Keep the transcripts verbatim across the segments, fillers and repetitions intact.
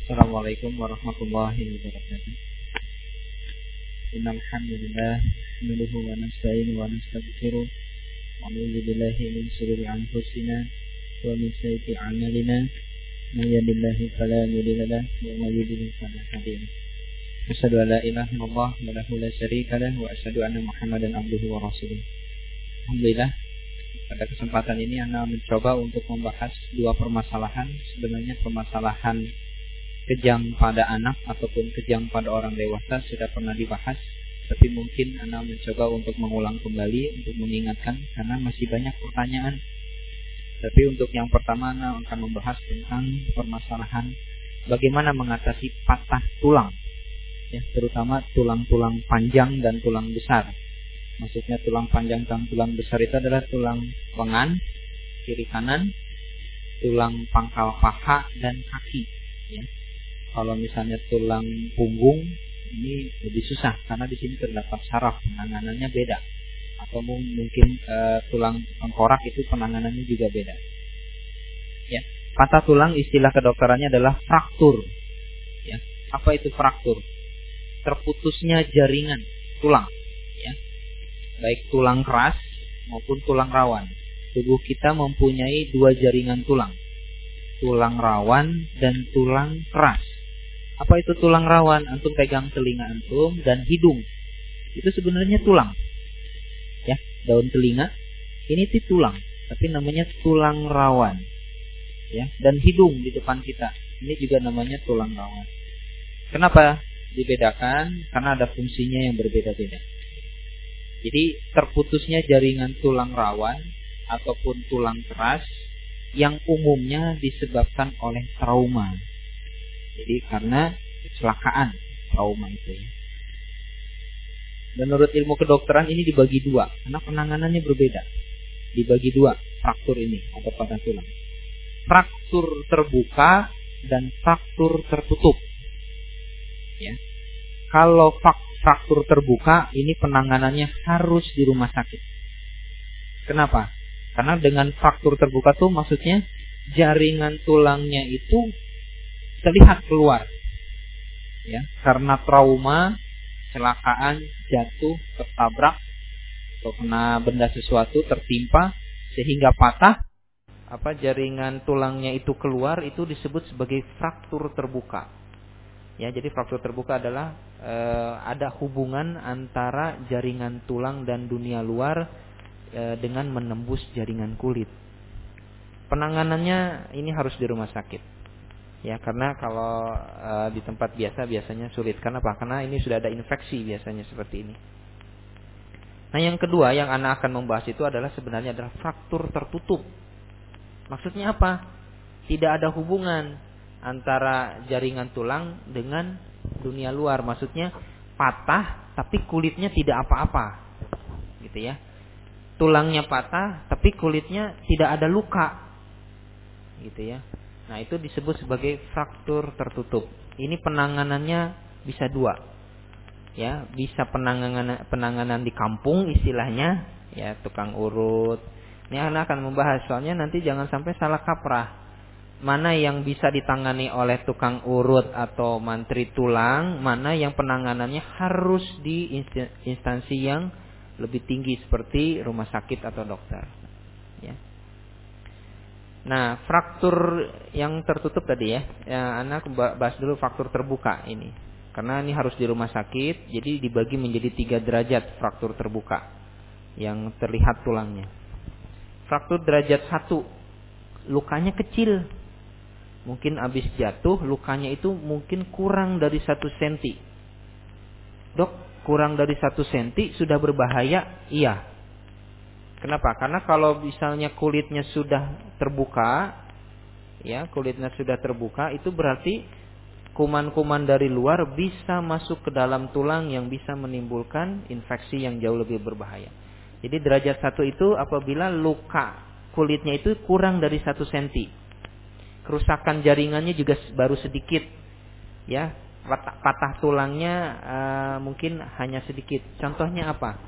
Assalamualaikum warahmatullahi wabarakatuh. Innal hamdalillah nahmaduhu wa nasta'inuhu wa nastaghfiruh wa na'udzu billahi min shururi anfusina wa min sayyiati a'malina. May yahdihillahu fala mudilla lahu wa may yudlil fala hadiya lahu. Asyhadu an la ilaha illallah wahdahu la syarika lahu wa asyhadu anna Muhammadan abduhu wa rasuluh. Alhamdulillah, pada kesempatan ini Ana mencoba untuk membahas dua permasalahan. Sebenarnya permasalahan kejang pada anak ataupun kejang pada orang dewasa sudah pernah dibahas, tapi mungkin Ana mencoba untuk mengulang kembali, untuk mengingatkan karena masih banyak pertanyaan. Tapi untuk yang pertama Ana akan membahas tentang permasalahan bagaimana mengatasi patah tulang, ya, terutama tulang-tulang panjang dan tulang besar. Maksudnya tulang panjang dan tulang besar itu adalah tulang lengan kiri kanan, tulang pangkal paha dan kaki, ya. Kalau misalnya tulang punggung ini lebih susah karena di sini terdapat saraf, penanganannya beda. Atau mungkin e, tulang tengkorak itu penanganannya juga beda. Ya, patah tulang istilah kedokterannya adalah fraktur. Ya, apa itu fraktur? Terputusnya jaringan tulang. Ya, baik tulang keras maupun tulang rawan. Tubuh kita mempunyai dua jaringan tulang, tulang rawan dan tulang keras. Apa itu tulang rawan? Antum pegang telinga antum dan hidung. Itu sebenarnya tulang. Ya, daun telinga ini itu tulang, tapi namanya tulang rawan. Ya, dan hidung di depan kita ini juga namanya tulang rawan. Kenapa dibedakan? Karena ada fungsinya yang berbeda-beda. Jadi terputusnya jaringan tulang rawan ataupun tulang keras yang umumnya disebabkan oleh trauma. Jadi karena kecelakaan, trauma itu, ya. Menurut ilmu kedokteran ini dibagi dua, karena penanganannya berbeda. Dibagi dua fraktur ini atau patah tulang. Fraktur terbuka dan fraktur tertutup. Ya. Kalau fraktur terbuka ini penanganannya harus di rumah sakit. Kenapa? Karena dengan fraktur terbuka tuh maksudnya jaringan tulangnya itu terlihat keluar, ya, karena trauma, kecelakaan, jatuh, tertabrak, atau kena benda sesuatu, tertimpa, sehingga patah, apa jaringan tulangnya itu keluar, itu disebut sebagai fraktur terbuka. Ya, jadi fraktur terbuka adalah e, ada hubungan antara jaringan tulang dan dunia luar e, dengan menembus jaringan kulit. Penanganannya ini harus di rumah sakit. Ya, karena kalau e, di tempat biasa biasanya sulit. Karena apa? Karena ini sudah ada infeksi biasanya seperti ini. Nah, yang kedua yang Ana akan membahas itu adalah sebenarnya adalah fraktur tertutup. Maksudnya apa? Tidak ada hubungan antara jaringan tulang dengan dunia luar. Maksudnya patah tapi kulitnya tidak apa-apa. Gitu ya. Tulangnya patah tapi kulitnya tidak ada luka. Gitu ya. Nah, itu disebut sebagai fraktur tertutup. Ini penanganannya bisa dua. Ya, bisa penanganan penanganan di kampung istilahnya, ya, tukang urut. Ini Ana akan membahas soalnya nanti jangan sampai salah kaprah. Mana yang bisa ditangani oleh tukang urut atau mantri tulang, mana yang penanganannya harus di instansi yang lebih tinggi seperti rumah sakit atau dokter. Ya. Nah, fraktur yang tertutup tadi ya, ya Ana bahas dulu fraktur terbuka ini. Karena ini harus di rumah sakit, jadi dibagi menjadi tiga derajat fraktur terbuka yang terlihat tulangnya. Fraktur derajat satu, lukanya kecil. Mungkin habis jatuh, lukanya itu mungkin kurang dari satu senti. Dok, kurang dari satu senti sudah berbahaya? Iya. Kenapa? Karena kalau misalnya kulitnya sudah terbuka, ya, kulitnya sudah terbuka, itu berarti kuman-kuman dari luar bisa masuk ke dalam tulang yang bisa menimbulkan infeksi yang jauh lebih berbahaya. Jadi derajat satu itu apabila luka kulitnya itu kurang dari satu senti. Kerusakan jaringannya juga baru sedikit, ya, patah, patah tulangnya uh, mungkin hanya sedikit. Contohnya apa?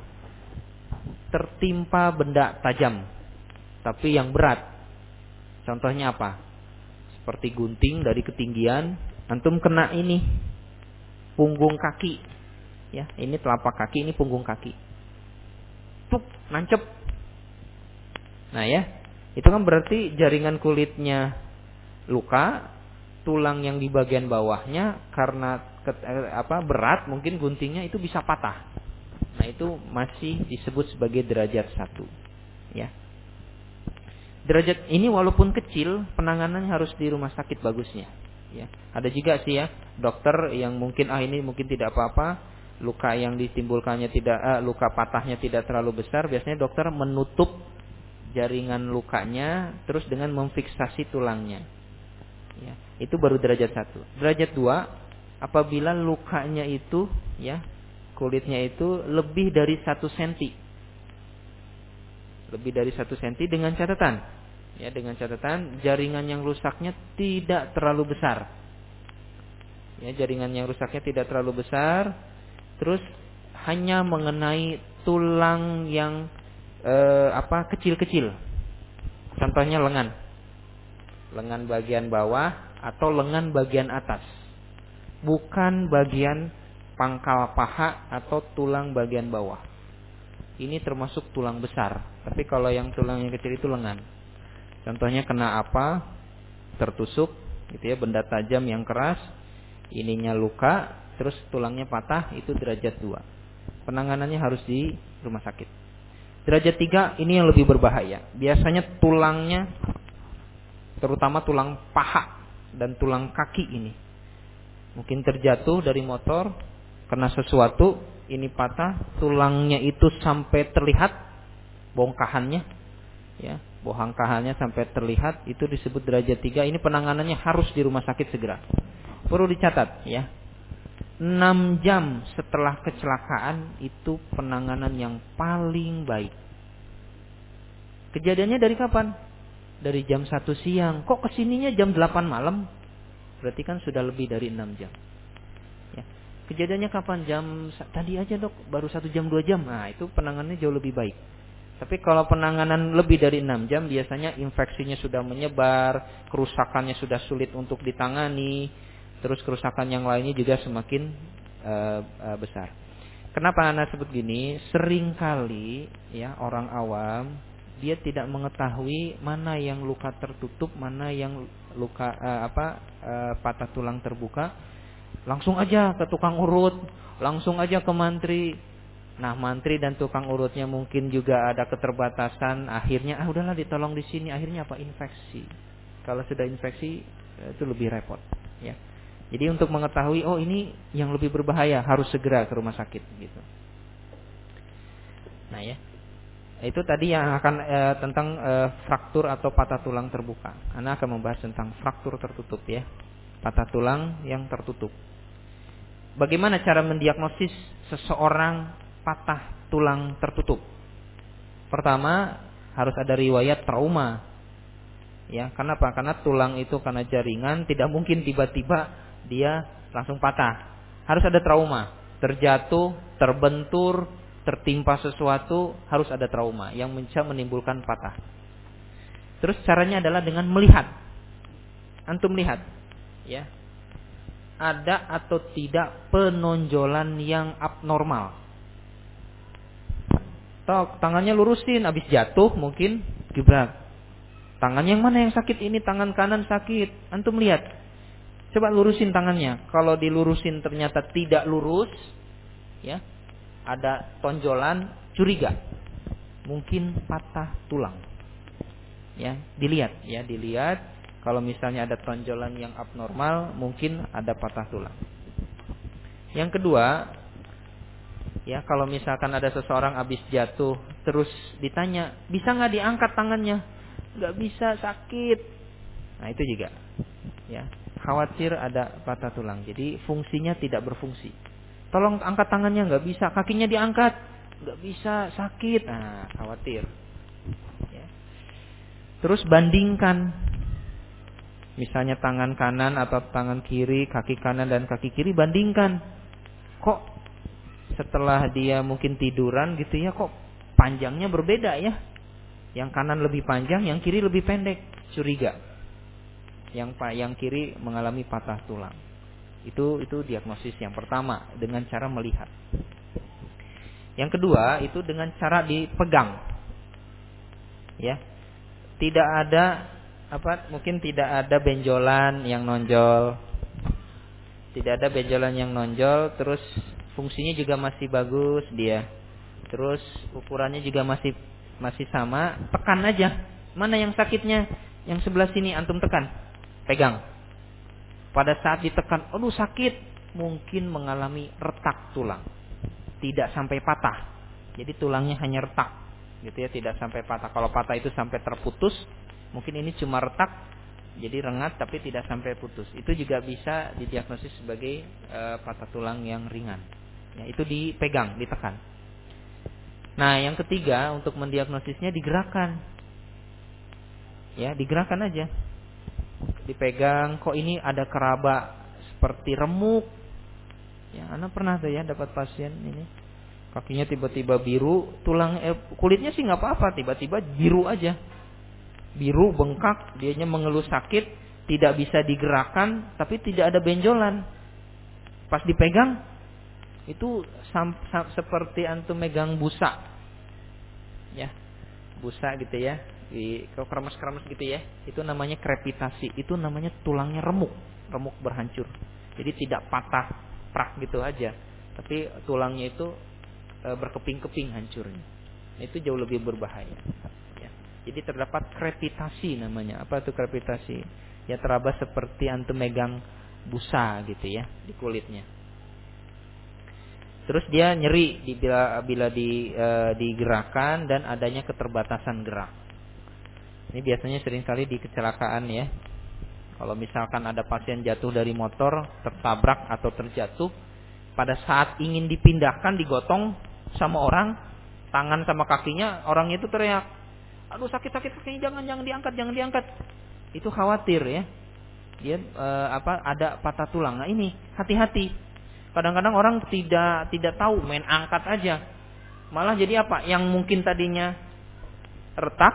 Tertimpa benda tajam tapi yang berat. Contohnya apa? seperti gunting dari ketinggian, antum kena ini punggung kaki, ya, ini telapak kaki, ini punggung kaki, tuk, nancep. Nah ya, itu kan berarti jaringan kulitnya luka, tulang yang di bagian bawahnya karena ke, eh, apa berat, mungkin guntingnya itu bisa patah. Nah itu masih disebut sebagai derajat satu, ya. Derajat ini walaupun kecil, penanganannya harus di rumah sakit bagusnya. Ya, ada juga sih ya dokter yang mungkin ah ini mungkin tidak apa-apa, luka yang ditimbulkannya tidak, eh, luka patahnya tidak terlalu besar. Biasanya dokter menutup jaringan lukanya, terus dengan memfiksasi tulangnya. Ya, itu baru derajat satu. Derajat dua, apabila lukanya itu, ya, kulitnya itu lebih dari satu senti, lebih dari satu senti dengan catatan. Ya, dengan catatan jaringan yang rusaknya tidak terlalu besar. Ya, jaringan yang rusaknya tidak terlalu besar, terus hanya mengenai tulang yang eh, apa kecil-kecil. Contohnya lengan, lengan bagian bawah atau lengan bagian atas, bukan bagian pangkal paha atau tulang bagian bawah. Ini termasuk tulang besar. Tapi kalau yang tulang yang kecil itu lengan. Contohnya kena apa? Tertusuk, gitu ya, benda tajam yang keras, ininya luka, terus tulangnya patah, itu derajat dua. Penanganannya harus di rumah sakit. Derajat tiga ini yang lebih berbahaya. Biasanya tulangnya, terutama tulang paha dan tulang kaki ini, mungkin terjatuh dari motor, kena sesuatu, ini patah, tulangnya itu sampai terlihat bongkahannya, ya, bongkahannya sampai terlihat, itu disebut derajat tiga. Ini penanganannya harus di rumah sakit segera. Perlu dicatat, ya, enam jam setelah kecelakaan itu penanganan yang paling baik. Kejadiannya dari kapan? Dari jam satu siang. Kok kesininya jam delapan malam? Berarti kan sudah lebih dari enam jam. Ya. Kejadiannya kapan? Jam tadi aja dok, baru satu jam dua jam. Nah itu penanganannya jauh lebih baik. Tapi kalau penanganan lebih dari enam jam, biasanya infeksinya sudah menyebar, kerusakannya sudah sulit untuk ditangani, terus kerusakan yang lainnya juga semakin uh, uh, besar. Kenapa anak sebut gini? Seringkali ya orang awam dia tidak mengetahui mana yang luka tertutup, mana yang luka uh, apa uh, patah tulang terbuka. Langsung aja ke tukang urut, langsung aja ke mantri. Nah, mantri dan tukang urutnya mungkin juga ada keterbatasan. Akhirnya, ah udahlah ditolong di sini. Akhirnya apa? Infeksi. Kalau sudah infeksi, itu lebih repot. Ya. Jadi untuk mengetahui, oh ini yang lebih berbahaya, harus segera ke rumah sakit. Gitu. Nah ya, itu tadi yang akan e, tentang e, fraktur atau patah tulang terbuka. Anda akan membahas tentang fraktur tertutup ya, patah tulang yang tertutup. Bagaimana cara mendiagnosis seseorang patah tulang tertutup? Pertama, harus ada riwayat trauma. Ya, kenapa? Karena tulang itu karena jaringan, tidak mungkin tiba-tiba dia langsung patah. Harus ada trauma. Terjatuh, terbentur, tertimpa sesuatu, harus ada trauma yang bisa menimbulkan patah. Terus caranya adalah dengan melihat. Antum lihat, ya. Ada atau tidak penonjolan yang abnormal. Tok, tangannya lurusin, habis jatuh mungkin gebrak. Tangan yang mana yang sakit ini? Tangan kanan sakit. Antum lihat. Coba lurusin tangannya. Kalau dilurusin ternyata tidak lurus, ya, ada tonjolan, curiga. Mungkin patah tulang. Ya, dilihat, ya, dilihat. Kalau misalnya ada tonjolan yang abnormal, mungkin ada patah tulang. Yang kedua, ya, kalau misalkan ada seseorang habis jatuh, terus ditanya, bisa nggak diangkat tangannya? Nggak bisa, sakit. Nah itu juga, ya, khawatir ada patah tulang. Jadi fungsinya tidak berfungsi. Tolong angkat tangannya, nggak bisa. Kakinya diangkat, nggak bisa, sakit. Nah khawatir. Ya. Terus bandingkan, misalnya tangan kanan atau tangan kiri, kaki kanan dan kaki kiri, bandingkan. Kok setelah dia mungkin tiduran gitu ya, kok panjangnya berbeda ya? Yang kanan lebih panjang, yang kiri lebih pendek. Curiga. yang yang kiri mengalami patah tulang. Itu itu diagnosis yang pertama dengan cara melihat. Yang kedua itu dengan cara dipegang. Ya. Tidak ada apa mungkin tidak ada benjolan yang nonjol. Tidak ada benjolan yang nonjol, terus fungsinya juga masih bagus dia. Terus ukurannya juga masih masih sama, tekan aja. Mana yang sakitnya? Yang sebelah sini antum tekan. Pegang. Pada saat ditekan, aduh sakit, mungkin mengalami retak tulang. Tidak sampai patah. Jadi tulangnya hanya retak. Gitu ya, tidak sampai patah. Kalau patah itu sampai terputus, mungkin ini cuma retak, jadi rengat tapi tidak sampai putus. Itu juga bisa didiagnosis sebagai e, patah tulang yang ringan. Ya, itu dipegang, ditekan. Nah, yang ketiga untuk mendiagnosisnya digerakkan. Ya, digerakkan aja. Dipegang, kok ini ada keraba seperti remuk. Ya, Anda pernah tuh ya dapat pasien ini. Kakinya tiba-tiba biru, tulang eh, kulitnya sih nggak apa-apa, tiba-tiba biru aja. Biru, bengkak, dianya mengeluh sakit, tidak bisa digerakkan, tapi tidak ada benjolan. Pas dipegang, itu sam, sam, seperti antum megang busa, ya, busa gitu ya, di kremes-kremes gitu ya. Itu namanya krepitasi. Itu namanya tulangnya remuk, remuk berhancur. Jadi tidak patah, prak gitu aja, tapi tulangnya itu e, berkeping-keping hancurnya. Itu jauh lebih berbahaya. Jadi terdapat krepitasi namanya. Apa itu krepitasi? Ya teraba seperti antum megang busa gitu ya di kulitnya. Terus dia nyeri di, bila bila di, e, digerakkan dan adanya keterbatasan gerak. Ini biasanya sering kali di kecelakaan ya. Kalau misalkan ada pasien jatuh dari motor, tertabrak atau terjatuh, pada saat ingin dipindahkan digotong sama orang, tangan sama kakinya, orang itu teriak, aduh sakit-sakit kakinya, jangan jangan diangkat, jangan diangkat. Itu khawatir ya. Dia e, apa ada patah tulang. Nah, ini hati-hati. Kadang-kadang orang tidak tidak tahu, main angkat aja. Malah jadi apa? Yang mungkin tadinya retak,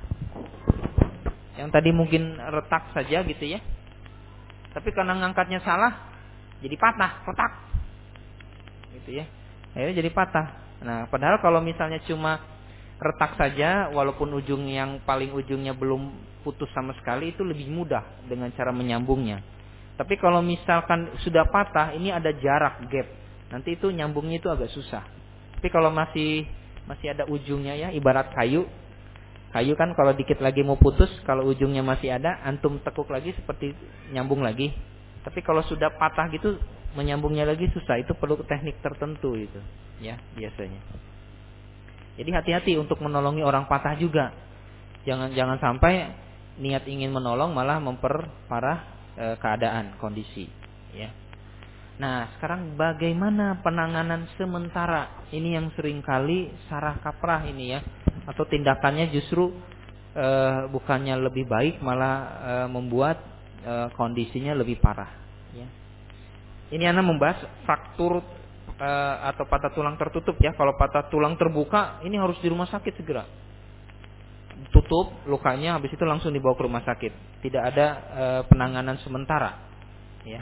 yang tadi mungkin retak saja gitu ya. Tapi karena ngangkatnya salah, jadi patah, retak. Gitu ya. Akhirnya jadi patah. Nah, padahal kalau misalnya cuma retak saja, walaupun ujung yang paling ujungnya belum putus sama sekali, itu lebih mudah dengan cara menyambungnya. Tapi kalau misalkan sudah patah, ini ada jarak gap, nanti itu nyambungnya itu agak susah. Tapi kalau masih masih ada ujungnya ya, ibarat kayu, kayu kan kalau dikit lagi mau putus, kalau ujungnya masih ada, antum tekuk lagi seperti nyambung lagi. Tapi kalau sudah patah gitu, menyambungnya lagi susah. Itu perlu teknik tertentu itu, ya biasanya. Jadi hati-hati untuk menolongi orang patah juga. Jangan jangan sampai niat ingin menolong malah memperparah e, keadaan, kondisi, ya. Nah, sekarang bagaimana penanganan sementara? Ini yang seringkali sarah kaprah ini ya, atau tindakannya justru e, bukannya lebih baik malah e, membuat e, kondisinya lebih parah, ya. Ini Anda membahas fraktur Uh, atau patah tulang tertutup ya. Kalau patah tulang terbuka, ini harus di rumah sakit segera. Tutup lukanya, habis itu langsung dibawa ke rumah sakit. Tidak ada uh, penanganan sementara. Ya.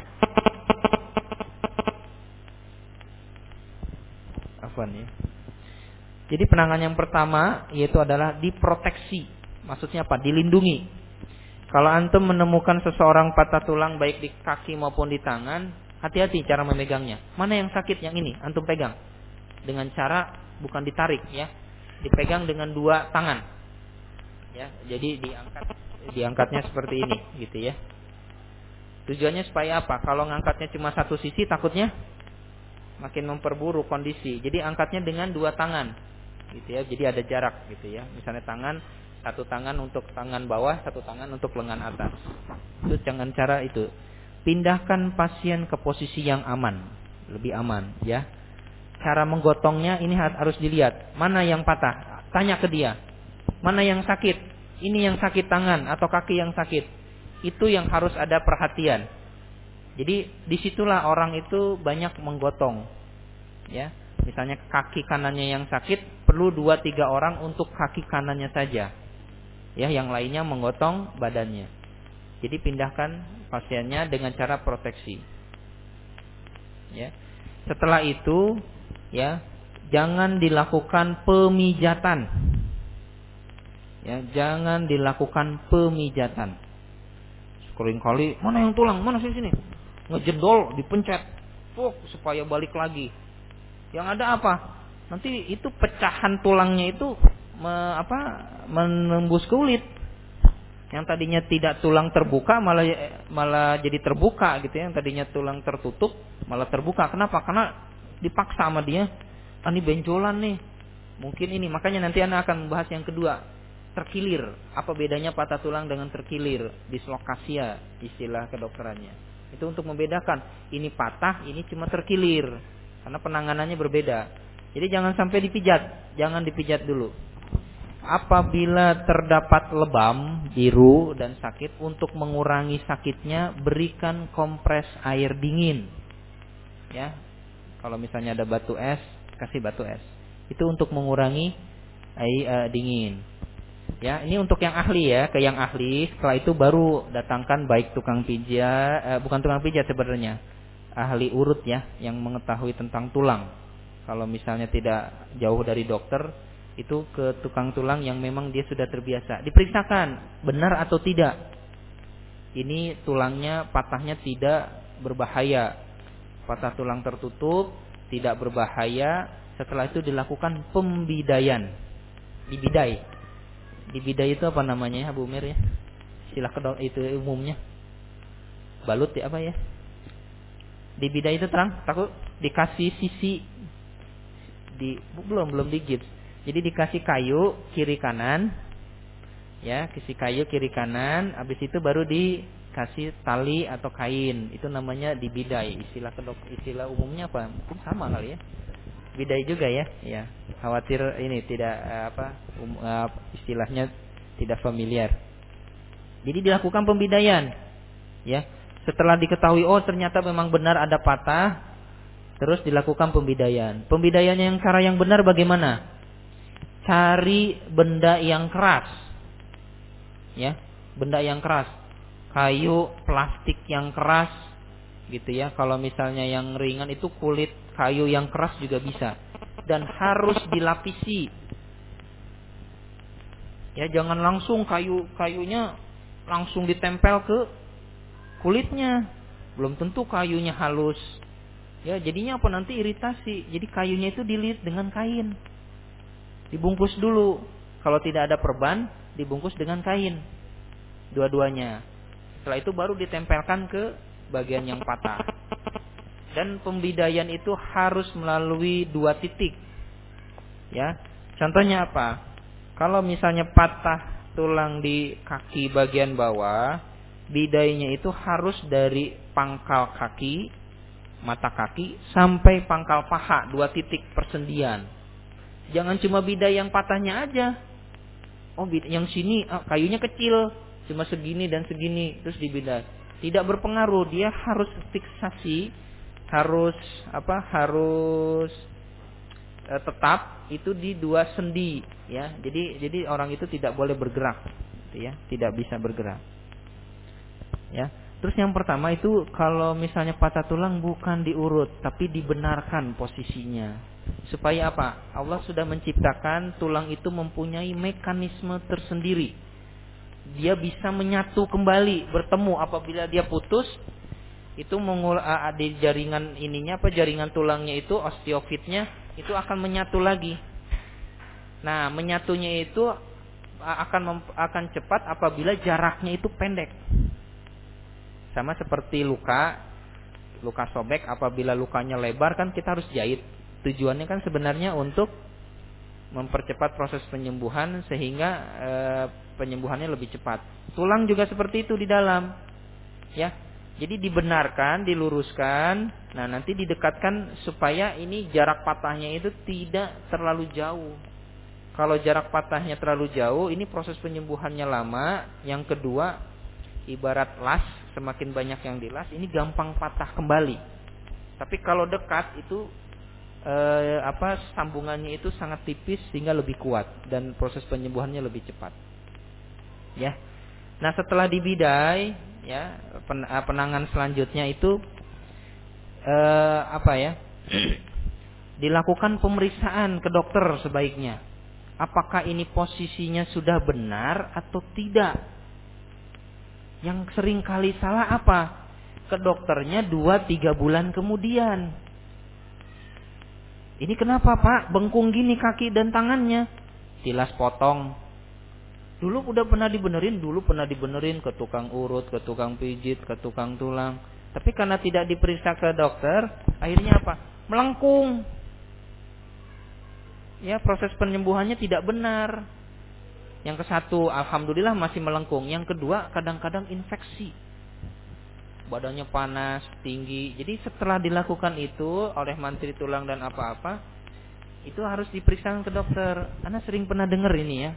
Afwan ya. Jadi penanganan yang pertama yaitu adalah diproteksi. Maksudnya apa? Dilindungi. Kalau antum menemukan seseorang patah tulang baik di kaki maupun di tangan, hati-hati cara memegangnya. Mana yang sakit? Yang ini, antum pegang. Dengan cara bukan ditarik ya. Dipegang dengan dua tangan. Ya, jadi diangkat diangkatnya seperti ini gitu ya. Tujuannya supaya apa? Kalau ngangkatnya cuma satu sisi takutnya makin memperburuk kondisi. Jadi angkatnya dengan dua tangan. Gitu ya. Jadi ada jarak gitu ya. Misalnya tangan, satu tangan untuk tangan bawah, satu tangan untuk lengan atas. Itu jangan cara itu. Pindahkan pasien ke posisi yang aman, lebih aman ya. Cara menggotongnya ini harus dilihat. Mana yang patah? Tanya ke dia. Mana yang sakit? Ini yang sakit tangan atau kaki yang sakit. Itu yang harus ada perhatian. Jadi disitulah orang itu banyak menggotong. Ya, misalnya kaki kanannya yang sakit, perlu dua tiga orang untuk kaki kanannya saja. Ya, yang lainnya menggotong badannya. Jadi pindahkan pasiennya dengan cara proteksi. Ya. Setelah itu, ya, jangan dilakukan pemijatan. Ya, jangan dilakukan pemijatan. Seringkali, mana yang tulang, mana sini sini, ngejedol, dipencet, Fuk, supaya balik lagi. Yang ada apa? Nanti itu pecahan tulangnya itu me, apa, menembus kulit. Yang tadinya tidak tulang terbuka malah malah jadi terbuka gitu ya. Yang tadinya tulang tertutup malah terbuka. Kenapa? Karena dipaksa sama dia. Ah, ini benjolan nih. Mungkin ini. Makanya nanti Anda akan membahas yang kedua. Terkilir. Apa bedanya patah tulang dengan terkilir? Dislokasia istilah kedokterannya. Itu untuk membedakan. Ini patah, ini cuma terkilir. Karena penanganannya berbeda. Jadi jangan sampai dipijat. Jangan dipijat dulu. Apabila terdapat lebam, biru dan sakit, untuk mengurangi sakitnya berikan kompres air dingin. Ya. Kalau misalnya ada batu es, kasih batu es. Itu untuk mengurangi air uh, dingin. Ya, ini untuk yang ahli ya, ke yang ahli. Setelah itu baru datangkan baik tukang pijat, uh, bukan tukang pijat sebenarnya, ahli urut ya, yang mengetahui tentang tulang. Kalau misalnya tidak jauh dari dokter, itu ke tukang tulang yang memang dia sudah terbiasa. Diperiksakan benar atau tidak. Ini tulangnya patahnya tidak berbahaya. Patah tulang tertutup, tidak berbahaya. Setelah itu dilakukan pembidaian. Dibidai. Dibidai itu apa namanya, Bu Mir ya? Istilah kedok itu umumnya. Balut ya apa ya? Dibidai itu terang, takut dikasih sisi di belum belum digips. Jadi dikasih kayu kiri kanan, ya, kasih kayu kiri kanan, habis itu baru dikasih tali atau kain, itu namanya dibidai. Istilah kedok, istilah umumnya apa? Sama kali ya, bidai juga ya, ya. Khawatir ini tidak apa, um, uh, istilahnya tidak familiar. Jadi dilakukan pembidaian, ya. Setelah diketahui oh ternyata memang benar ada patah, terus dilakukan pembidaian. Pembidaiannya yang cara yang benar bagaimana? Cari benda yang keras, ya, benda yang keras, kayu, plastik yang keras, gitu ya. Kalau misalnya yang ringan itu kulit kayu yang keras juga bisa, dan harus dilapisi. Ya, jangan langsung kayu kayunya langsung ditempel ke kulitnya, belum tentu kayunya halus. Ya, jadinya apa nanti iritasi. Jadi kayunya itu dililit dengan kain. Dibungkus dulu. Kalau tidak ada perban, dibungkus dengan kain. Dua-duanya. Setelah itu baru ditempelkan ke bagian yang patah. Dan pembidaian itu harus melalui dua titik. Ya. Contohnya apa? Kalau misalnya patah tulang di kaki bagian bawah, bidainya itu harus dari pangkal kaki, mata kaki, sampai pangkal paha, dua titik persendian. Jangan cuma bidai yang patahnya aja. Oh, yang sini oh, kayunya kecil, cuma segini dan segini, terus dibidai. Tidak berpengaruh, dia harus fiksasi, harus apa? Harus eh, tetap itu di dua sendi, ya. Jadi jadi orang itu tidak boleh bergerak, gitu ya, tidak bisa bergerak. Ya. Terus yang pertama itu kalau misalnya patah tulang bukan diurut, tapi dibenarkan posisinya. Supaya apa? Allah sudah menciptakan tulang itu mempunyai mekanisme tersendiri. Dia bisa menyatu kembali, bertemu apabila dia putus. Itu mengul di jaringan ininya apa jaringan tulangnya itu osteofitnya itu akan menyatu lagi. Nah, menyatunya itu akan akan cepat apabila jaraknya itu pendek. Sama seperti luka, luka sobek, apabila lukanya lebar kan kita harus jahit. Tujuannya kan sebenarnya untuk mempercepat proses penyembuhan sehingga e, penyembuhannya lebih cepat. Tulang juga seperti itu di dalam, ya. Jadi dibenarkan, diluruskan, nah nanti didekatkan supaya ini jarak patahnya itu tidak terlalu jauh. Kalau jarak patahnya terlalu jauh, ini proses penyembuhannya lama. Yang kedua, ibarat las, semakin banyak yang dilas, ini gampang patah kembali. Tapi kalau dekat itu eh, apa sambungannya itu sangat tipis sehingga lebih kuat dan proses penyembuhannya lebih cepat. Ya. Nah, setelah dibidai, ya, penanganan selanjutnya itu eh, apa ya? Dilakukan pemeriksaan ke dokter sebaiknya. Apakah ini posisinya sudah benar atau tidak? Yang sering kali salah apa? Ke dokternya dua tiga bulan kemudian. Ini kenapa Pak? Bengkung gini kaki dan tangannya. Tilas potong. Dulu udah pernah dibenerin, dulu pernah dibenerin ke tukang urut, ke tukang pijit, ke tukang tulang. Tapi karena tidak diperiksa ke dokter, akhirnya apa? Melengkung. Ya, proses penyembuhannya tidak benar. Yang ke satu, alhamdulillah masih melengkung. Yang kedua, kadang-kadang infeksi. Badannya panas, tinggi. Jadi setelah dilakukan itu oleh mantri tulang dan apa-apa, itu harus diperiksa ke dokter. Anda sering pernah dengar ini ya.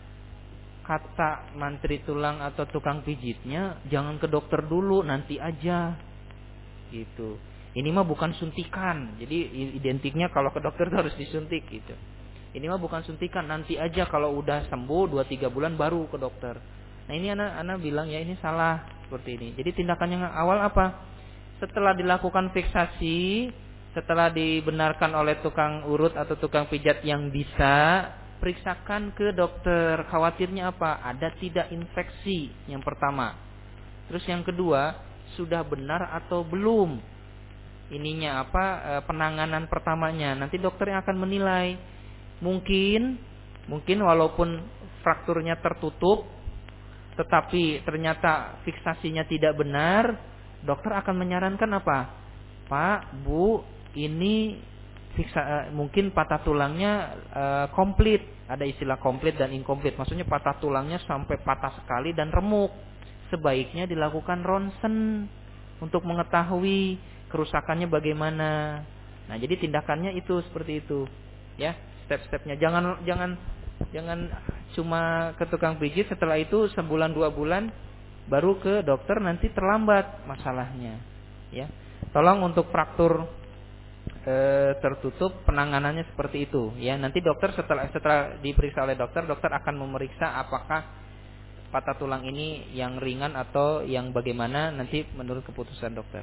Kata mantri tulang atau tukang pijitnya, jangan ke dokter dulu, nanti aja. Gitu. Ini mah bukan suntikan. Jadi identiknya kalau ke dokter itu harus disuntik gitu. Ini mah bukan suntikan, nanti aja kalau udah sembuh dua tiga bulan baru ke dokter. Nah, ini anak anak bilang ya ini salah seperti ini. Jadi tindakan yang awal apa? Setelah dilakukan fiksasi, setelah dibenarkan oleh tukang urut atau tukang pijat yang bisa, periksakan ke dokter. Khawatirnya apa? Ada tidak infeksi yang pertama. Terus yang kedua, sudah benar atau belum? Ininya apa? E, penanganan pertamanya. Nanti dokter yang akan menilai. Mungkin, mungkin walaupun frakturnya tertutup, tetapi ternyata fiksasinya tidak benar, dokter akan menyarankan apa? Pak, Bu, ini fiksa, mungkin patah tulangnya uh, komplit. Ada istilah komplit dan inkomplit. Maksudnya patah tulangnya sampai patah sekali dan remuk. Sebaiknya dilakukan ronsen untuk mengetahui kerusakannya bagaimana. Nah, jadi tindakannya itu seperti itu, ya. Step-stepnya jangan jangan jangan cuma ke tukang pijit, setelah itu sebulan dua bulan baru ke dokter, nanti terlambat masalahnya, ya. Tolong untuk fraktur e, tertutup penanganannya seperti itu, ya. Nanti dokter setelah setelah diperiksa oleh dokter, dokter akan memeriksa apakah patah tulang ini yang ringan atau yang bagaimana, nanti menurut keputusan dokter.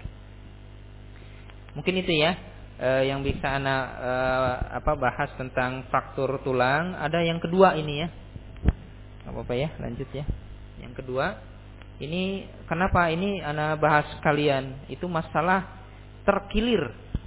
Mungkin itu ya. Uh, yang bisa anak uh, apa bahas tentang fraktur tulang. Ada yang kedua ini ya, nggak apa-apa ya, lanjut ya. Yang kedua ini kenapa ini anak bahas kalian itu masalah terkilir,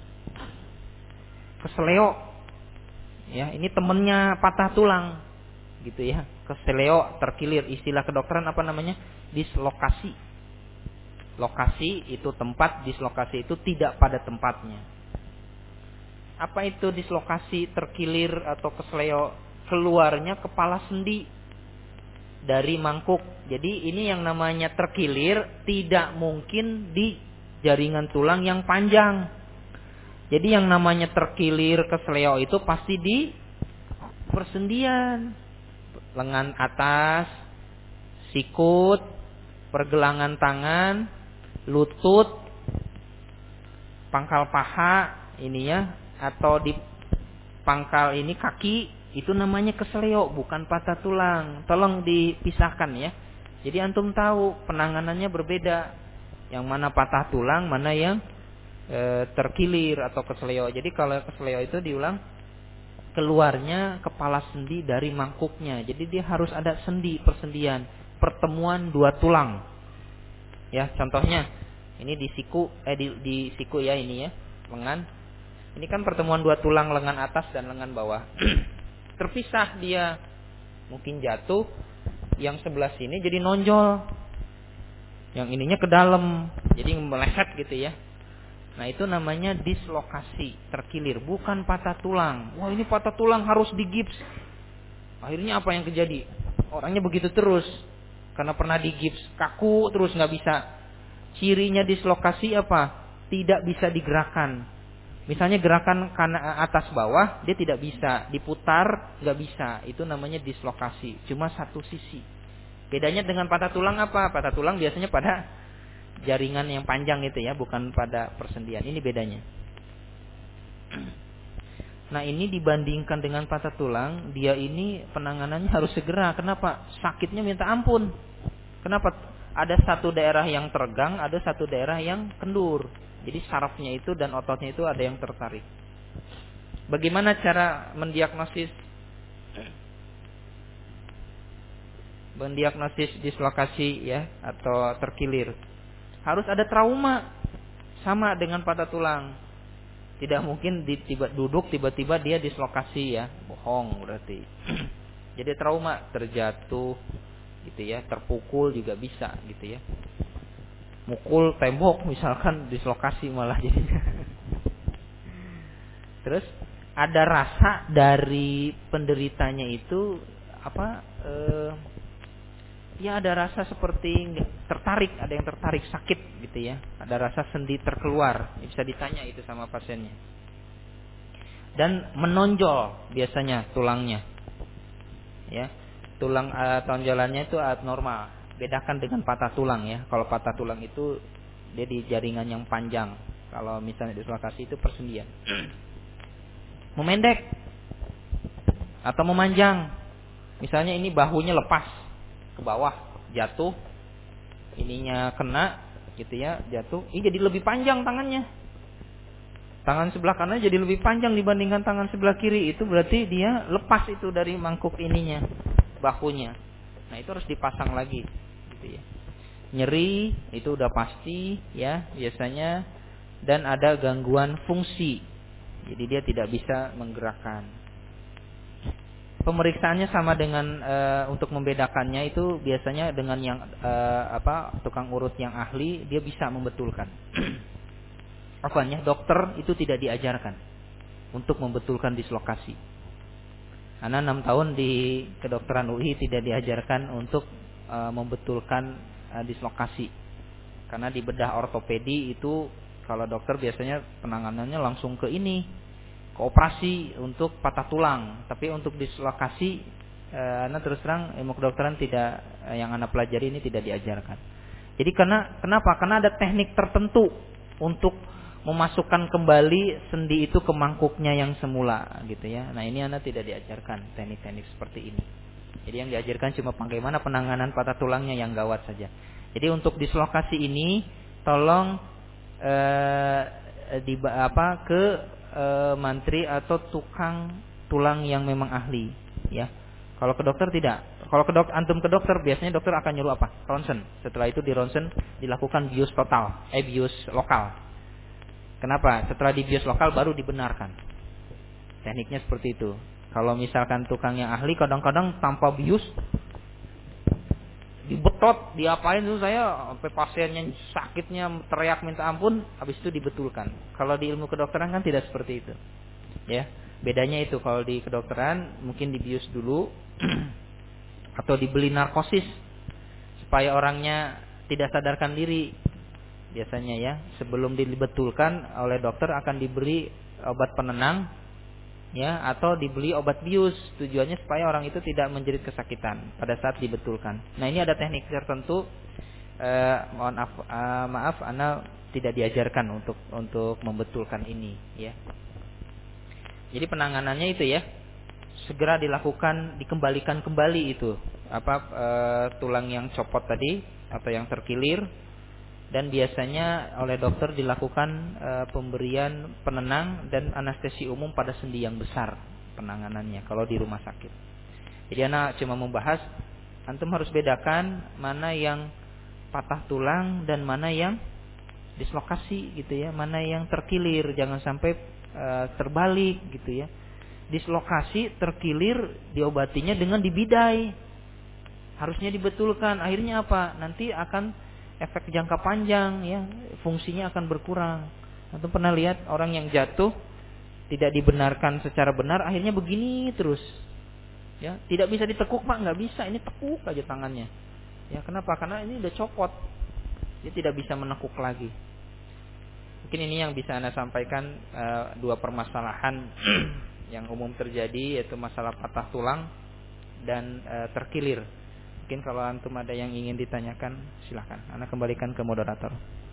keseleo, ya. Ini temennya patah tulang, gitu ya. Keseleo, terkilir, istilah kedokteran apa namanya? Dislokasi. Lokasi itu tempat, dislokasi itu tidak pada tempatnya. Apa itu dislokasi, terkilir atau kesleo? Keluarnya kepala sendi dari mangkuk. Jadi ini yang namanya terkilir tidak mungkin di jaringan tulang yang panjang. Jadi yang namanya terkilir kesleo itu pasti di persendian, lengan atas, sikut, pergelangan tangan, lutut, pangkal paha ini ya, atau di pangkal ini kaki, itu namanya kesleo, bukan patah tulang. Tolong dipisahkan ya. Jadi antum tahu penanganannya berbeda. Yang mana patah tulang, mana yang e, terkilir atau kesleo. Jadi kalau kesleo itu diulang, keluarnya kepala sendi dari mangkuknya. Jadi dia harus ada sendi, persendian, pertemuan dua tulang. Ya, contohnya ini di siku eh di, di siku ya ini ya, lengan. Ini kan pertemuan dua tulang, lengan atas dan lengan bawah. Terpisah dia. Mungkin jatuh, yang sebelah sini jadi nonjol, yang ininya ke dalam, jadi meleset gitu ya. Nah, itu namanya dislokasi, terkilir, bukan patah tulang. Wah, ini patah tulang harus digips. Akhirnya apa yang terjadi? Orangnya begitu terus, karena pernah digips, kaku terus, nggak bisa. Cirinya dislokasi apa? Tidak bisa digerakkan. Misalnya gerakan atas bawah dia tidak bisa, diputar nggak bisa, itu namanya dislokasi, cuma satu sisi. Bedanya dengan patah tulang apa? Patah tulang biasanya pada jaringan yang panjang itu ya, bukan pada persendian. Ini bedanya. Nah, ini dibandingkan dengan patah tulang, dia ini penanganannya harus segera. Kenapa? Sakitnya minta ampun. Kenapa? ada satu daerah yang teregang, ada satu daerah yang kendur. Jadi sarafnya itu dan ototnya itu ada yang tertarik. Bagaimana cara mendiagnosis mendiagnosis dislokasi ya atau terkilir? Harus ada trauma, sama dengan patah tulang. Tidak mungkin di, tiba, duduk tiba-tiba dia dislokasi ya, bohong berarti. Jadi trauma, terjatuh gitu ya, terpukul juga bisa gitu ya. Mukul tembok misalkan dislokasi malah jadinya. Terus ada rasa dari penderitanya itu apa? Eh, ya ada rasa seperti tertarik, ada yang tertarik sakit gitu ya. Ada rasa sendi terkeluar, bisa ditanya itu sama pasiennya. Dan menonjol biasanya tulangnya, ya tulang uh, tonjolannya itu abnormal. Bedakan dengan patah tulang ya. Kalau patah tulang itu dia di jaringan yang panjang. Kalau misalnya dislokasi itu persendian. Memendek atau memanjang. Misalnya ini bahunya lepas ke bawah, jatuh, ininya kena gitu ya, jatuh, ini jadi lebih panjang tangannya. Tangan sebelah kanan jadi lebih panjang dibandingkan tangan sebelah kiri. Itu berarti dia lepas itu dari mangkuk ininya, bahunya. Nah, itu harus dipasang lagi gitu ya. Nyeri itu udah pasti ya biasanya, dan ada gangguan fungsi. Jadi dia tidak bisa menggerakkan. Pemeriksaannya sama dengan e, untuk membedakannya itu biasanya dengan yang e, apa tukang urut yang ahli, dia bisa membetulkan. Apanya dokter itu tidak diajarkan untuk membetulkan dislokasi. Karena enam tahun di kedokteran U I tidak diajarkan untuk e, membetulkan e, dislokasi. Karena di bedah ortopedi itu kalau dokter biasanya penanganannya langsung ke ini, ke operasi untuk patah tulang. Tapi untuk dislokasi, e, Anda terus terang ilmu kedokteran tidak, e, yang Anda pelajari ini tidak diajarkan. Jadi karena kenapa? Karena ada teknik tertentu untuk memasukkan kembali sendi itu ke mangkuknya yang semula gitu ya. Nah, ini Anda tidak diajarkan teknik-teknik seperti ini. Jadi yang diajarkan cuma bagaimana penanganan patah tulangnya yang gawat saja. Jadi untuk dislokasi ini tolong eh, di apa ke eh, mantri atau tukang tulang yang memang ahli ya. Kalau ke dokter tidak. Kalau ke dok, antum ke dokter biasanya dokter akan nyuruh apa? Ronsen. Setelah itu di ronsen dilakukan bius total, eh bius lokal. Kenapa? Setelah dibius lokal baru dibenarkan. Tekniknya seperti itu. Kalau misalkan tukang yang ahli kadang-kadang tanpa bius dibetot, diapain itu saya sampai pasiennya sakitnya teriak minta ampun, habis itu dibetulkan. Kalau di ilmu kedokteran kan tidak seperti itu. Ya, bedanya itu kalau di kedokteran mungkin dibius dulu atau dibeli narkosis supaya orangnya tidak sadarkan diri. Biasanya ya, sebelum dibetulkan oleh dokter akan diberi obat penenang ya, atau dibeli obat bius. Tujuannya supaya orang itu tidak menjerit kesakitan pada saat dibetulkan. Nah, ini ada teknik tertentu. Eh, mohon maaf, eh, maaf, Anda tidak diajarkan untuk untuk membetulkan ini ya. Jadi penanganannya itu ya, segera dilakukan, dikembalikan kembali itu apa eh, tulang yang copot tadi atau yang terkilir. Dan biasanya oleh dokter dilakukan e, pemberian penenang dan anestesi umum pada sendi yang besar penanganannya kalau di rumah sakit. Jadi anak cuma membahas, antum harus bedakan mana yang patah tulang dan mana yang dislokasi gitu ya, mana yang terkilir, jangan sampai e, terbalik gitu ya. Dislokasi, terkilir, diobatinya dengan dibidai. Harusnya dibetulkan. Akhirnya apa? Nanti akan efek jangka panjang ya, fungsinya akan berkurang. Antum pernah lihat orang yang jatuh tidak dibenarkan secara benar, akhirnya begini terus. Ya, tidak bisa ditekuk Pak, nggak bisa, ini tekuk aja tangannya. Ya, kenapa? Karena ini udah copot. Dia tidak bisa menekuk lagi. Mungkin ini yang bisa Anda sampaikan, uh, dua permasalahan yang umum terjadi, yaitu masalah patah tulang dan uh, terkilir. Mungkin kalau antum ada yang ingin ditanyakan, silahkan. Anda kembalikan ke moderator.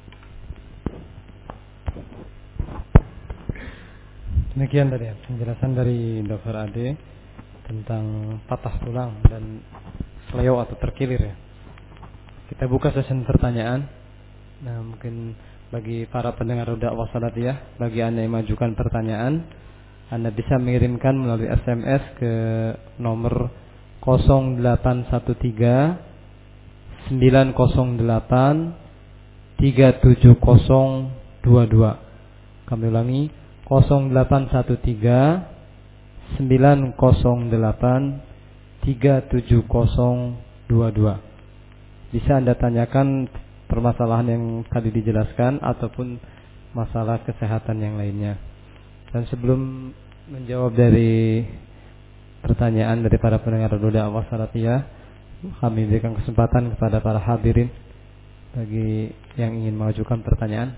Demikian tadi penjelasan dari Dokter Ade tentang patah tulang dan seleo atau terkilir ya. kita buka sesi pertanyaan. Nah, mungkin bagi para pendengar dakwah salatiyah, bagi Anda yang mengajukan pertanyaan, Anda bisa mengirimkan melalui S M S ke nomor nol delapan satu tiga sembilan nol delapan tiga tujuh nol dua dua. Kami ulangi, nol delapan satu tiga sembilan nol delapan tiga tujuh nol dua dua. Bisa Anda tanyakan permasalahan yang tadi dijelaskan ataupun masalah kesehatan yang lainnya. Dan sebelum menjawab dari pertanyaan dari para pendengar dakwah salatiyah, kami berikan kesempatan kepada para hadirin bagi yang ingin mengajukan pertanyaan.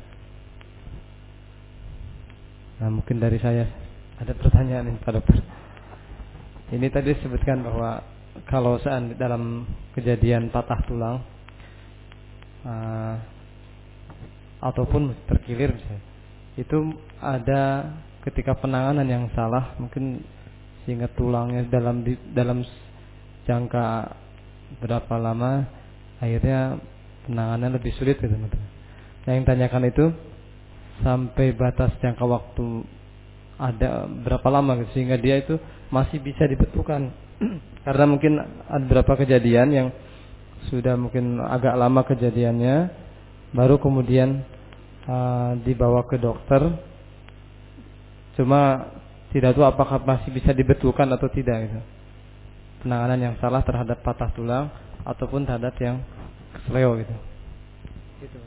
Nah, mungkin dari saya ada pertanyaan ini Pak Dokter. Ini tadi disebutkan bahwa kalau seandainya dalam kejadian patah tulang uh, ataupun terkilir misalnya, itu ada ketika penanganan yang salah, mungkin sehingga tulangnya dalam dalam jangka berapa lama akhirnya penanganan lebih sulit gitu. Nah, yang tanyakan itu sampai batas jangka waktu ada berapa lama gitu, sehingga dia itu masih bisa dibetulkan. Karena mungkin ada beberapa kejadian yang sudah mungkin agak lama kejadiannya, baru kemudian uh, dibawa ke dokter, cuma tidak tahu apakah masih bisa dibetulkan atau tidak gitu. Penanganan yang salah terhadap patah tulang ataupun terhadap yang kesleo gitu. Gitu.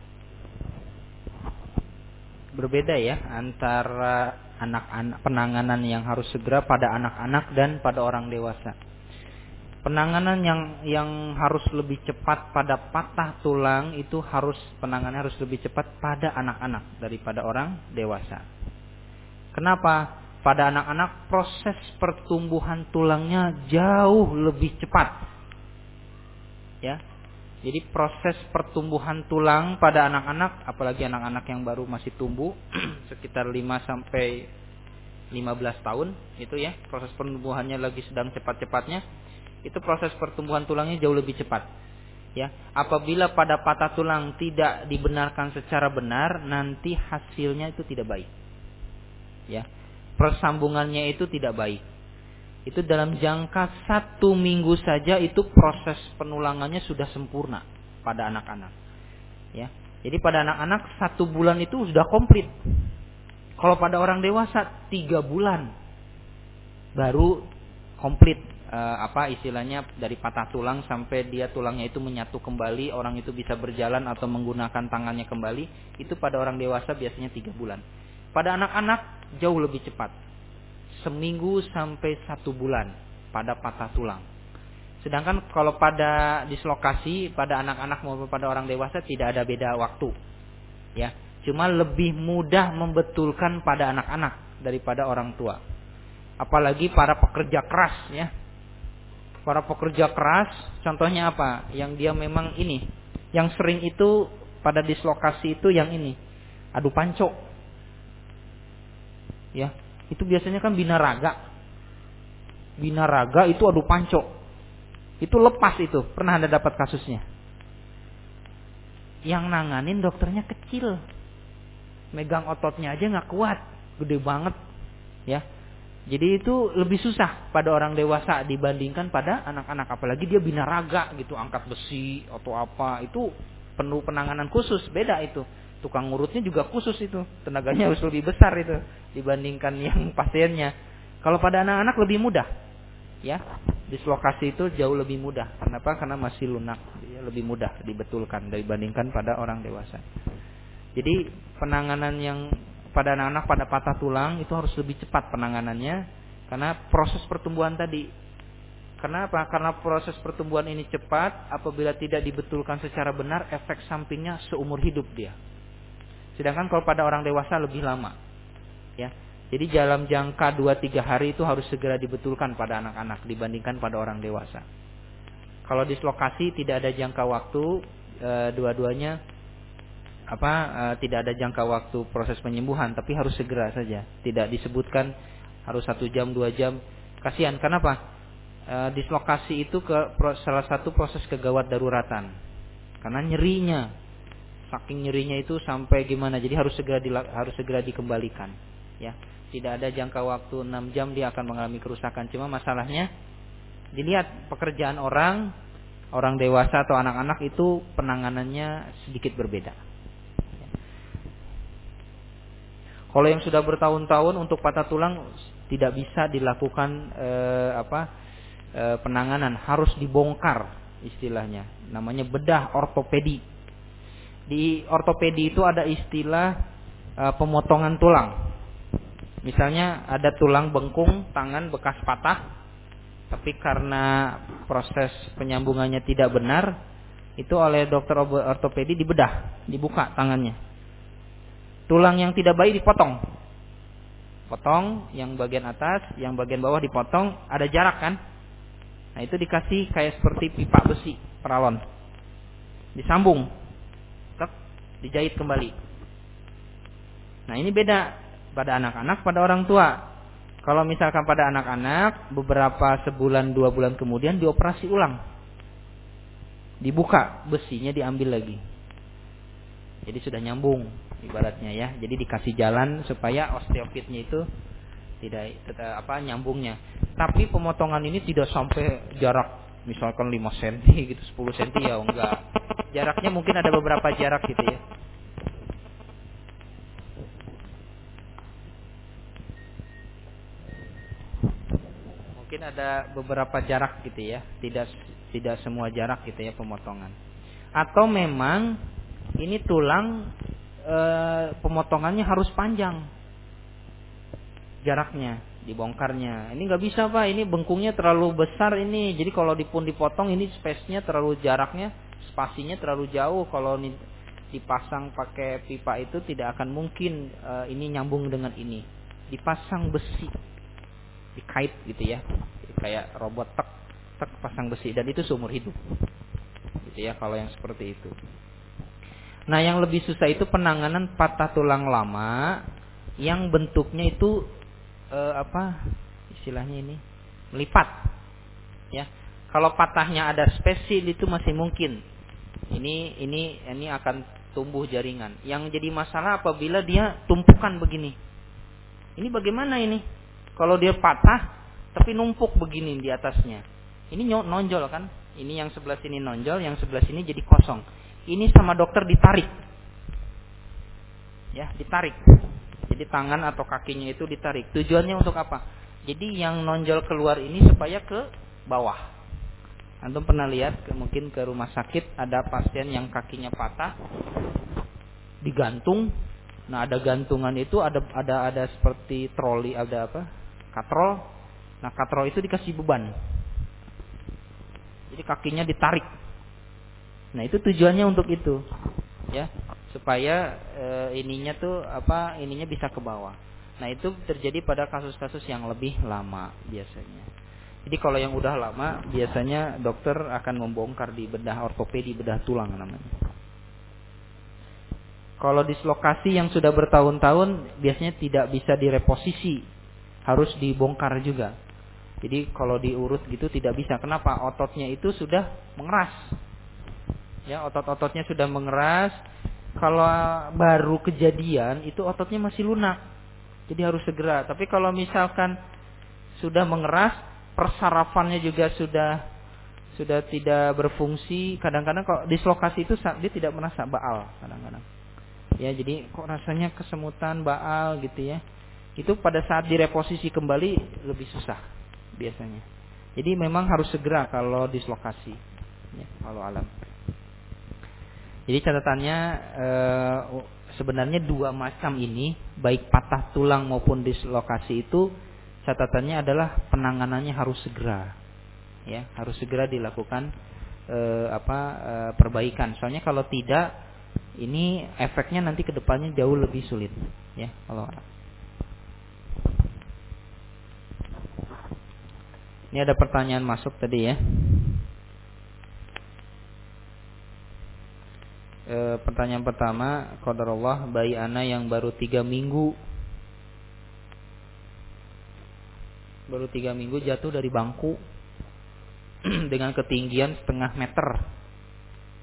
Berbeda ya antara anak-anak, penanganan yang harus segera pada anak-anak dan pada orang dewasa. Penanganan yang yang harus lebih cepat pada patah tulang itu harus penanganan harus lebih cepat pada anak-anak daripada orang dewasa. Kenapa? Pada anak-anak proses pertumbuhan tulangnya jauh lebih cepat. Ya. Jadi proses pertumbuhan tulang pada anak-anak, apalagi anak-anak yang baru masih tumbuh sekitar lima sampai lima belas tahun itu ya, proses pertumbuhannya lagi sedang cepat-cepatnya. Itu proses pertumbuhan tulangnya jauh lebih cepat. Ya, apabila pada patah tulang tidak dibenarkan secara benar, nanti hasilnya itu tidak baik. Ya. Persambungannya itu tidak baik. Itu dalam jangka satu minggu saja itu proses penulangannya sudah sempurna pada anak-anak. Ya, jadi pada anak-anak satu bulan itu sudah komplit. Kalau pada orang dewasa tiga bulan baru komplit e, apa istilahnya dari patah tulang sampai dia tulangnya itu menyatu kembali, orang itu bisa berjalan atau menggunakan tangannya kembali. Itu pada orang dewasa biasanya tiga bulan. Pada anak-anak jauh lebih cepat. Seminggu sampai satu bulan pada patah tulang. Sedangkan kalau pada dislokasi pada anak-anak maupun pada orang dewasa tidak ada beda waktu. Ya, cuma lebih mudah membetulkan pada anak-anak daripada orang tua. Apalagi para pekerja keras ya. Para pekerja keras contohnya apa? Yang dia memang ini, yang sering itu pada dislokasi itu yang ini. Adu panco. Ya. Itu biasanya kan binaraga. Binaraga itu adu panco. Itu lepas itu. Pernah Anda dapat kasusnya? Yang nanganin dokternya kecil. Megang ototnya aja gak kuat. Gede banget. Ya. Jadi itu lebih susah pada orang dewasa dibandingkan pada anak-anak. Apalagi dia binaraga gitu. Angkat besi atau apa. Itu penuh penanganan khusus. Beda itu. Tukang ngurutnya juga khusus itu. Tenaganya harus lebih besar itu dibandingkan yang pasiennya. Kalau pada anak-anak lebih mudah. Ya, dislokasi itu jauh lebih mudah. Kenapa? Karena masih lunak. Ya, lebih mudah dibetulkan dibandingkan pada orang dewasa. Jadi penanganan yang pada anak-anak pada patah tulang itu harus lebih cepat penanganannya. Karena proses pertumbuhan tadi. Kenapa? Karena proses pertumbuhan ini cepat. Apabila tidak dibetulkan secara benar, efek sampingnya seumur hidup dia. Sedangkan kalau pada orang dewasa lebih lama. Ya. Jadi dalam jangka dua tiga hari itu harus segera dibetulkan pada anak-anak dibandingkan pada orang dewasa. Kalau dislokasi tidak ada jangka waktu, e, dua-duanya apa e, tidak ada jangka waktu proses penyembuhan, tapi harus segera saja. Tidak disebutkan harus satu jam, dua jam. Kasihan, kenapa? E, dislokasi itu ke salah satu proses kegawat daruratan. karena nyerinya, saking nyerinya itu sampai gimana, jadi harus segera di, harus segera dikembalikan. Ya, tidak ada jangka waktu enam jam dia akan mengalami kerusakan. Cuma masalahnya dilihat pekerjaan orang, orang dewasa atau anak-anak itu penanganannya sedikit berbeda. Kalau yang sudah bertahun-tahun untuk patah tulang tidak bisa dilakukan eh, apa eh, penanganan, harus dibongkar istilahnya. Namanya bedah ortopedi. Di ortopedi itu ada istilah eh, pemotongan tulang. Misalnya ada tulang bengkung tangan bekas patah, tapi karena proses penyambungannya tidak benar, itu oleh dokter ortopedi dibedah, dibuka tangannya. Tulang yang tidak baik dipotong. Potong yang bagian atas, yang bagian bawah dipotong, ada jarak kan? Nah, itu dikasih kayak seperti pipa besi, peralon. Disambung. Tek, dijahit kembali. Nah, ini beda pada anak-anak, pada orang tua. Kalau misalkan pada anak-anak, beberapa sebulan, dua bulan kemudian dioperasi ulang. Dibuka, besinya diambil lagi. Jadi sudah nyambung ibaratnya ya. Jadi dikasih jalan supaya osteofitnya itu tidak tetap, apa nyambungnya. Tapi pemotongan ini tidak sampai jarak misalkan lima sentimeter gitu, sepuluh sentimeter ya enggak. Jaraknya mungkin ada beberapa jarak gitu ya. Mungkin ada beberapa jarak gitu ya. Tidak tidak semua jarak gitu ya pemotongan. Atau memang ini tulang e, pemotongannya harus panjang jaraknya, dibongkarnya. Ini nggak bisa Pak, ini bengkungnya terlalu besar ini. Jadi kalau dipun dipotong ini space-nya terlalu, jaraknya, spasinya terlalu jauh. Kalau dipasang pakai pipa itu tidak akan mungkin e, ini nyambung dengan ini. Dipasang besi, dikait gitu ya, jadi kayak robot tek tek pasang besi, dan itu seumur hidup. Gitu ya kalau yang seperti itu. Nah, yang lebih susah itu penanganan patah tulang lama yang bentuknya itu eh, apa istilahnya ini melipat. Ya, kalau patahnya ada spesil itu masih mungkin. Ini ini ini akan tumbuh jaringan. Yang jadi masalah apabila dia tumpukan begini. Ini bagaimana ini? Kalau dia patah tapi numpuk begini di atasnya. Ini nonjol kan? Ini yang sebelah sini nonjol, yang sebelah sini jadi kosong. Ini sama dokter ditarik. Ya, ditarik. Jadi tangan atau kakinya itu ditarik. Tujuannya untuk apa? Jadi yang nonjol keluar ini supaya ke bawah. Antum pernah lihat mungkin ke rumah sakit ada pasien yang kakinya patah digantung. Nah, ada gantungan itu ada ada ada seperti troli, ada apa? Katrol. Nah, katrol itu dikasih beban. Jadi kakinya ditarik. Nah, itu tujuannya untuk itu, ya, supaya e, ininya tuh apa, ininya bisa ke bawah. Nah, itu terjadi pada kasus-kasus yang lebih lama biasanya. Jadi kalau yang udah lama, biasanya dokter akan membongkar di bedah ortopedi, bedah tulang namanya. Kalau dislokasi yang sudah bertahun-tahun, biasanya tidak bisa direposisi, harus dibongkar juga. Jadi kalau diurut gitu tidak bisa. Kenapa? Ototnya itu sudah mengeras. Ya, otot-ototnya sudah mengeras. Kalau baru kejadian itu ototnya masih lunak, jadi harus segera. Tapi kalau misalkan sudah mengeras, persarafannya juga sudah sudah tidak berfungsi. Kadang-kadang kalau dislokasi itu dia tidak merasa baal kadang-kadang. Ya, jadi kok rasanya kesemutan, baal gitu ya. Itu pada saat direposisi kembali lebih susah biasanya. Jadi memang harus segera kalau dislokasi. Ya, kalau alam. Jadi catatannya e, sebenarnya dua macam ini, baik patah tulang maupun dislokasi itu catatannya adalah penanganannya harus segera, ya, harus segera dilakukan e, apa e, perbaikan. Soalnya kalau tidak, ini efeknya nanti kedepannya jauh lebih sulit, ya. Kalau ini ada pertanyaan masuk tadi ya. E, pertanyaan pertama, qadarullah, bayi ana yang baru tiga minggu baru tiga minggu jatuh dari bangku dengan ketinggian setengah meter.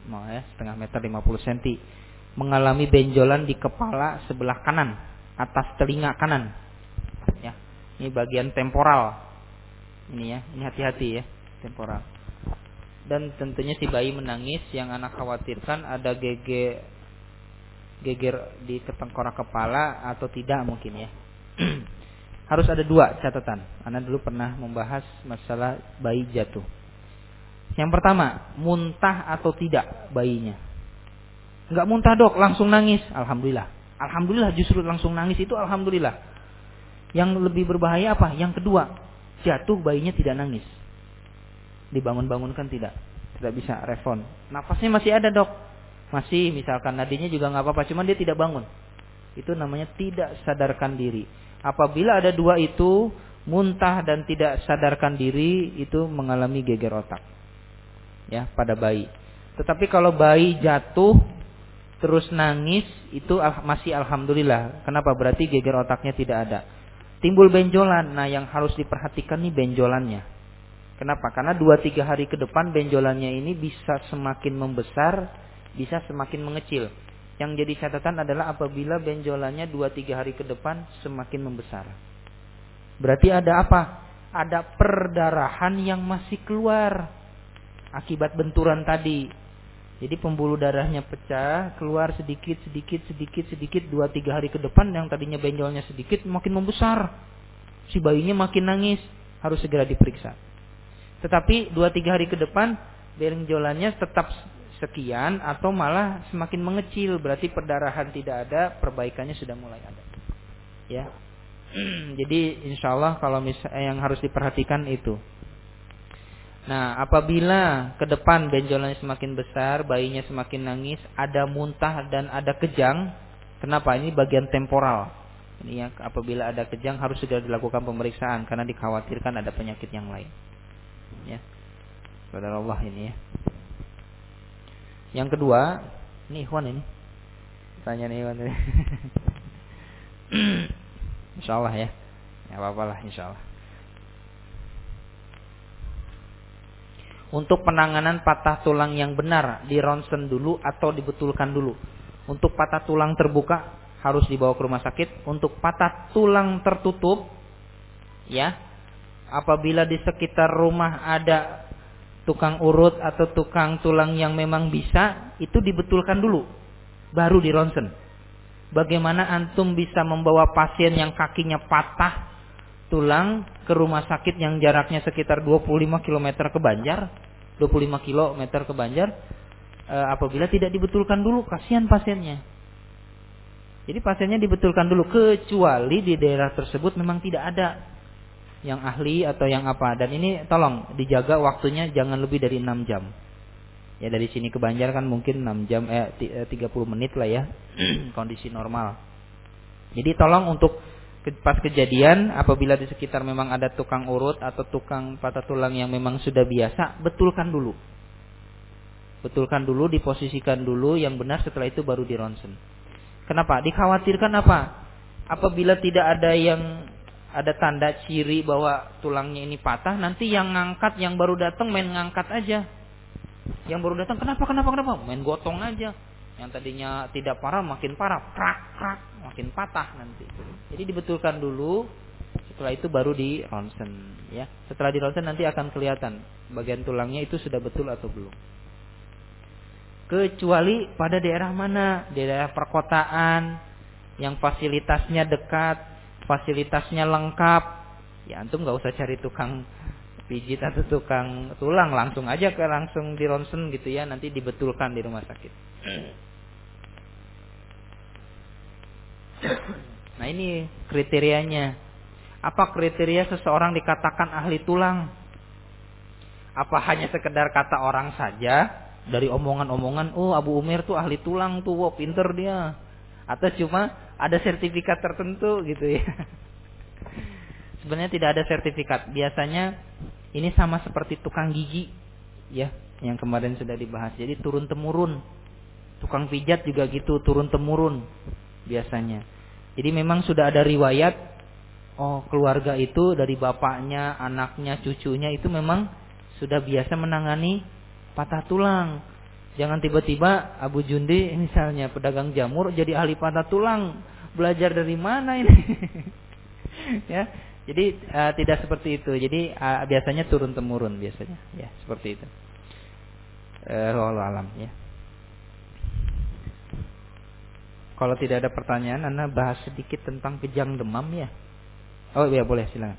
mau ya, setengah meter lima puluh sentimeter, mengalami benjolan di kepala sebelah kanan, atas telinga kanan. Ya, ini bagian temporal. Ini ya, ini hati-hati ya, temporal. Dan tentunya si bayi menangis, yang anak khawatirkan ada geger geger di tengkorak kepala atau tidak mungkin ya. Harus ada dua catatan. Anak dulu pernah membahas masalah bayi jatuh. Yang pertama, muntah atau tidak bayinya. Enggak muntah dok, langsung nangis. Alhamdulillah. Alhamdulillah, justru langsung nangis itu alhamdulillah. Yang lebih berbahaya apa? Yang kedua, jatuh bayinya tidak nangis. Dibangun-bangunkan tidak. Tidak bisa respon. Nafasnya masih ada dok. Masih, misalkan nadinya juga nggak apa-apa, cuman dia tidak bangun. Itu namanya tidak sadarkan diri. Apabila ada dua itu, muntah dan tidak sadarkan diri, itu mengalami geger otak. Ya, pada bayi. Tetapi kalau bayi jatuh terus nangis, itu masih alhamdulillah. Kenapa? Berarti geger otaknya tidak ada. Timbul benjolan. Nah, yang harus diperhatikan nih benjolannya. Kenapa? Karena dua tiga hari ke depan benjolannya ini bisa semakin membesar, bisa semakin mengecil. Yang jadi catatan adalah apabila benjolannya dua tiga hari ke depan semakin membesar. Berarti ada apa? Ada perdarahan yang masih keluar akibat benturan tadi. Jadi pembuluh darahnya pecah, keluar sedikit, sedikit, sedikit, sedikit. dua tiga hari ke depan yang tadinya benjolnya sedikit makin membesar. Si bayinya makin nangis, harus segera diperiksa. Tetapi dua tiga hari ke depan benjolannya tetap sekian atau malah semakin mengecil. Berarti perdarahan tidak ada, perbaikannya sudah mulai ada. Ya. Jadi insya Allah kalau misalnya yang harus diperhatikan itu. Nah, apabila ke depan benjolannya semakin besar, bayinya semakin nangis, ada muntah dan ada kejang. Kenapa? Ini bagian temporal. Ini ya, apabila ada kejang harus segera dilakukan pemeriksaan karena dikhawatirkan ada penyakit yang lain. Ya. Saudara Allah ini ya. Yang kedua, ini Ikhwan ini. Tanya nih Ikhwan ini. Insyaallah ya. Ya apa-apalah insyaallah. Untuk penanganan patah tulang yang benar, di ronsen dulu atau dibetulkan dulu. Untuk patah tulang terbuka harus dibawa ke rumah sakit. Untuk patah tulang tertutup, ya, apabila di sekitar rumah ada tukang urut atau tukang tulang yang memang bisa, itu dibetulkan dulu, baru di ronsen. Bagaimana antum bisa membawa pasien yang kakinya patah tulang ke rumah sakit yang jaraknya sekitar dua puluh lima kilometer ke Banjar, dua puluh lima kilometer ke Banjar, e, apabila tidak dibetulkan dulu, kasihan pasiennya. Jadi pasiennya dibetulkan dulu, kecuali di daerah tersebut memang tidak ada yang ahli atau yang apa. Dan ini tolong dijaga waktunya, jangan lebih dari enam jam. Ya, dari sini ke Banjar kan mungkin enam jam, eh tiga puluh menit lah ya, kondisi normal. Jadi tolong untuk pas kejadian, apabila di sekitar memang ada tukang urut atau tukang patah tulang yang memang sudah biasa, betulkan dulu. Betulkan dulu, diposisikan dulu yang benar, setelah itu baru di ronsen. Kenapa? Dikhawatirkan apa? Apabila tidak ada yang ada tanda ciri bahwa tulangnya ini patah, nanti yang ngangkat, yang baru datang main ngangkat aja. Yang baru datang kenapa, kenapa, kenapa? Main gotong aja. Yang tadinya tidak parah makin parah, krak, krak, makin patah nanti. Jadi dibetulkan dulu, setelah itu baru di ronsen. Ya, setelah di ronsen nanti akan kelihatan bagian tulangnya itu sudah betul atau belum. Kecuali pada daerah mana? Daerah perkotaan, yang fasilitasnya dekat, fasilitasnya lengkap. Ya antum nggak usah cari tukang pijit atau tukang tulang, langsung aja ke langsung di ronsen gitu ya, nanti dibetulkan di rumah sakit. Nah ini kriterianya. Apa kriteria seseorang dikatakan ahli tulang? Apa hanya sekedar kata orang saja, dari omongan-omongan, oh Abu Umair tuh ahli tulang tuh, wow pinter dia. Atau cuma ada sertifikat tertentu gitu ya. Sebenarnya tidak ada sertifikat. Biasanya ini sama seperti tukang gigi ya, yang kemarin sudah dibahas. Jadi turun temurun. Tukang pijat juga gitu, turun temurun biasanya. Jadi memang sudah ada riwayat, oh keluarga itu dari bapaknya, anaknya, cucunya itu memang sudah biasa menangani patah tulang. Jangan tiba-tiba Abu Jundi misalnya pedagang jamur jadi ahli patah tulang. Belajar dari mana ini? Ya. Jadi uh, tidak seperti itu. Jadi uh, biasanya turun temurun biasanya. Ya, seperti itu. Eh, uh, alam ya. Kalau tidak ada pertanyaan, Anda bahas sedikit tentang kejang demam ya. Oh iya boleh, silakan.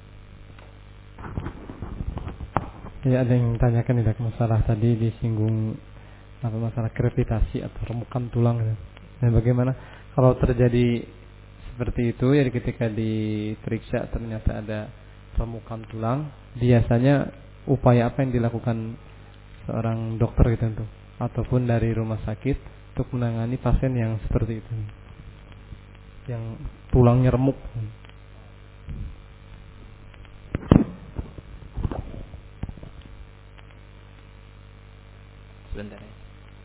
Ya, ada yang tanyakan tidak masalah tadi disinggung apa masalah krepitasi atau remukan tulang. Dan bagaimana kalau terjadi seperti itu, ya ketika diperiksa ternyata ada remukan tulang, biasanya upaya apa yang dilakukan seorang dokter gitu tuh, ataupun dari rumah sakit untuk menangani pasien yang seperti itu, yang tulangnya remuk? Sebentar ya.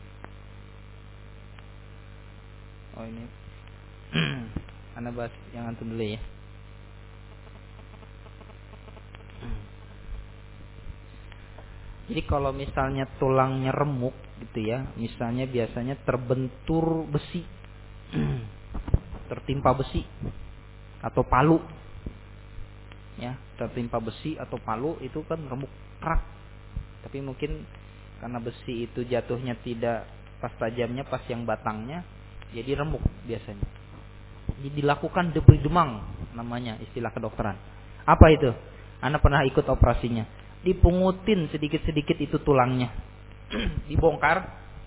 Oh ini Anda bahas yang antum dulu ya. Jadi kalau misalnya tulangnya remuk gitu ya, misalnya biasanya terbentur besi, tertimpa besi atau palu, ya tertimpa besi atau palu itu kan remuk kerak. Tapi mungkin karena besi itu jatuhnya tidak pas tajamnya, pas yang batangnya, jadi remuk biasanya. Jadi dilakukan debri demang namanya istilah kedokteran. Apa itu? Anda pernah ikut operasinya. Dipungutin sedikit-sedikit itu tulangnya. Dibongkar.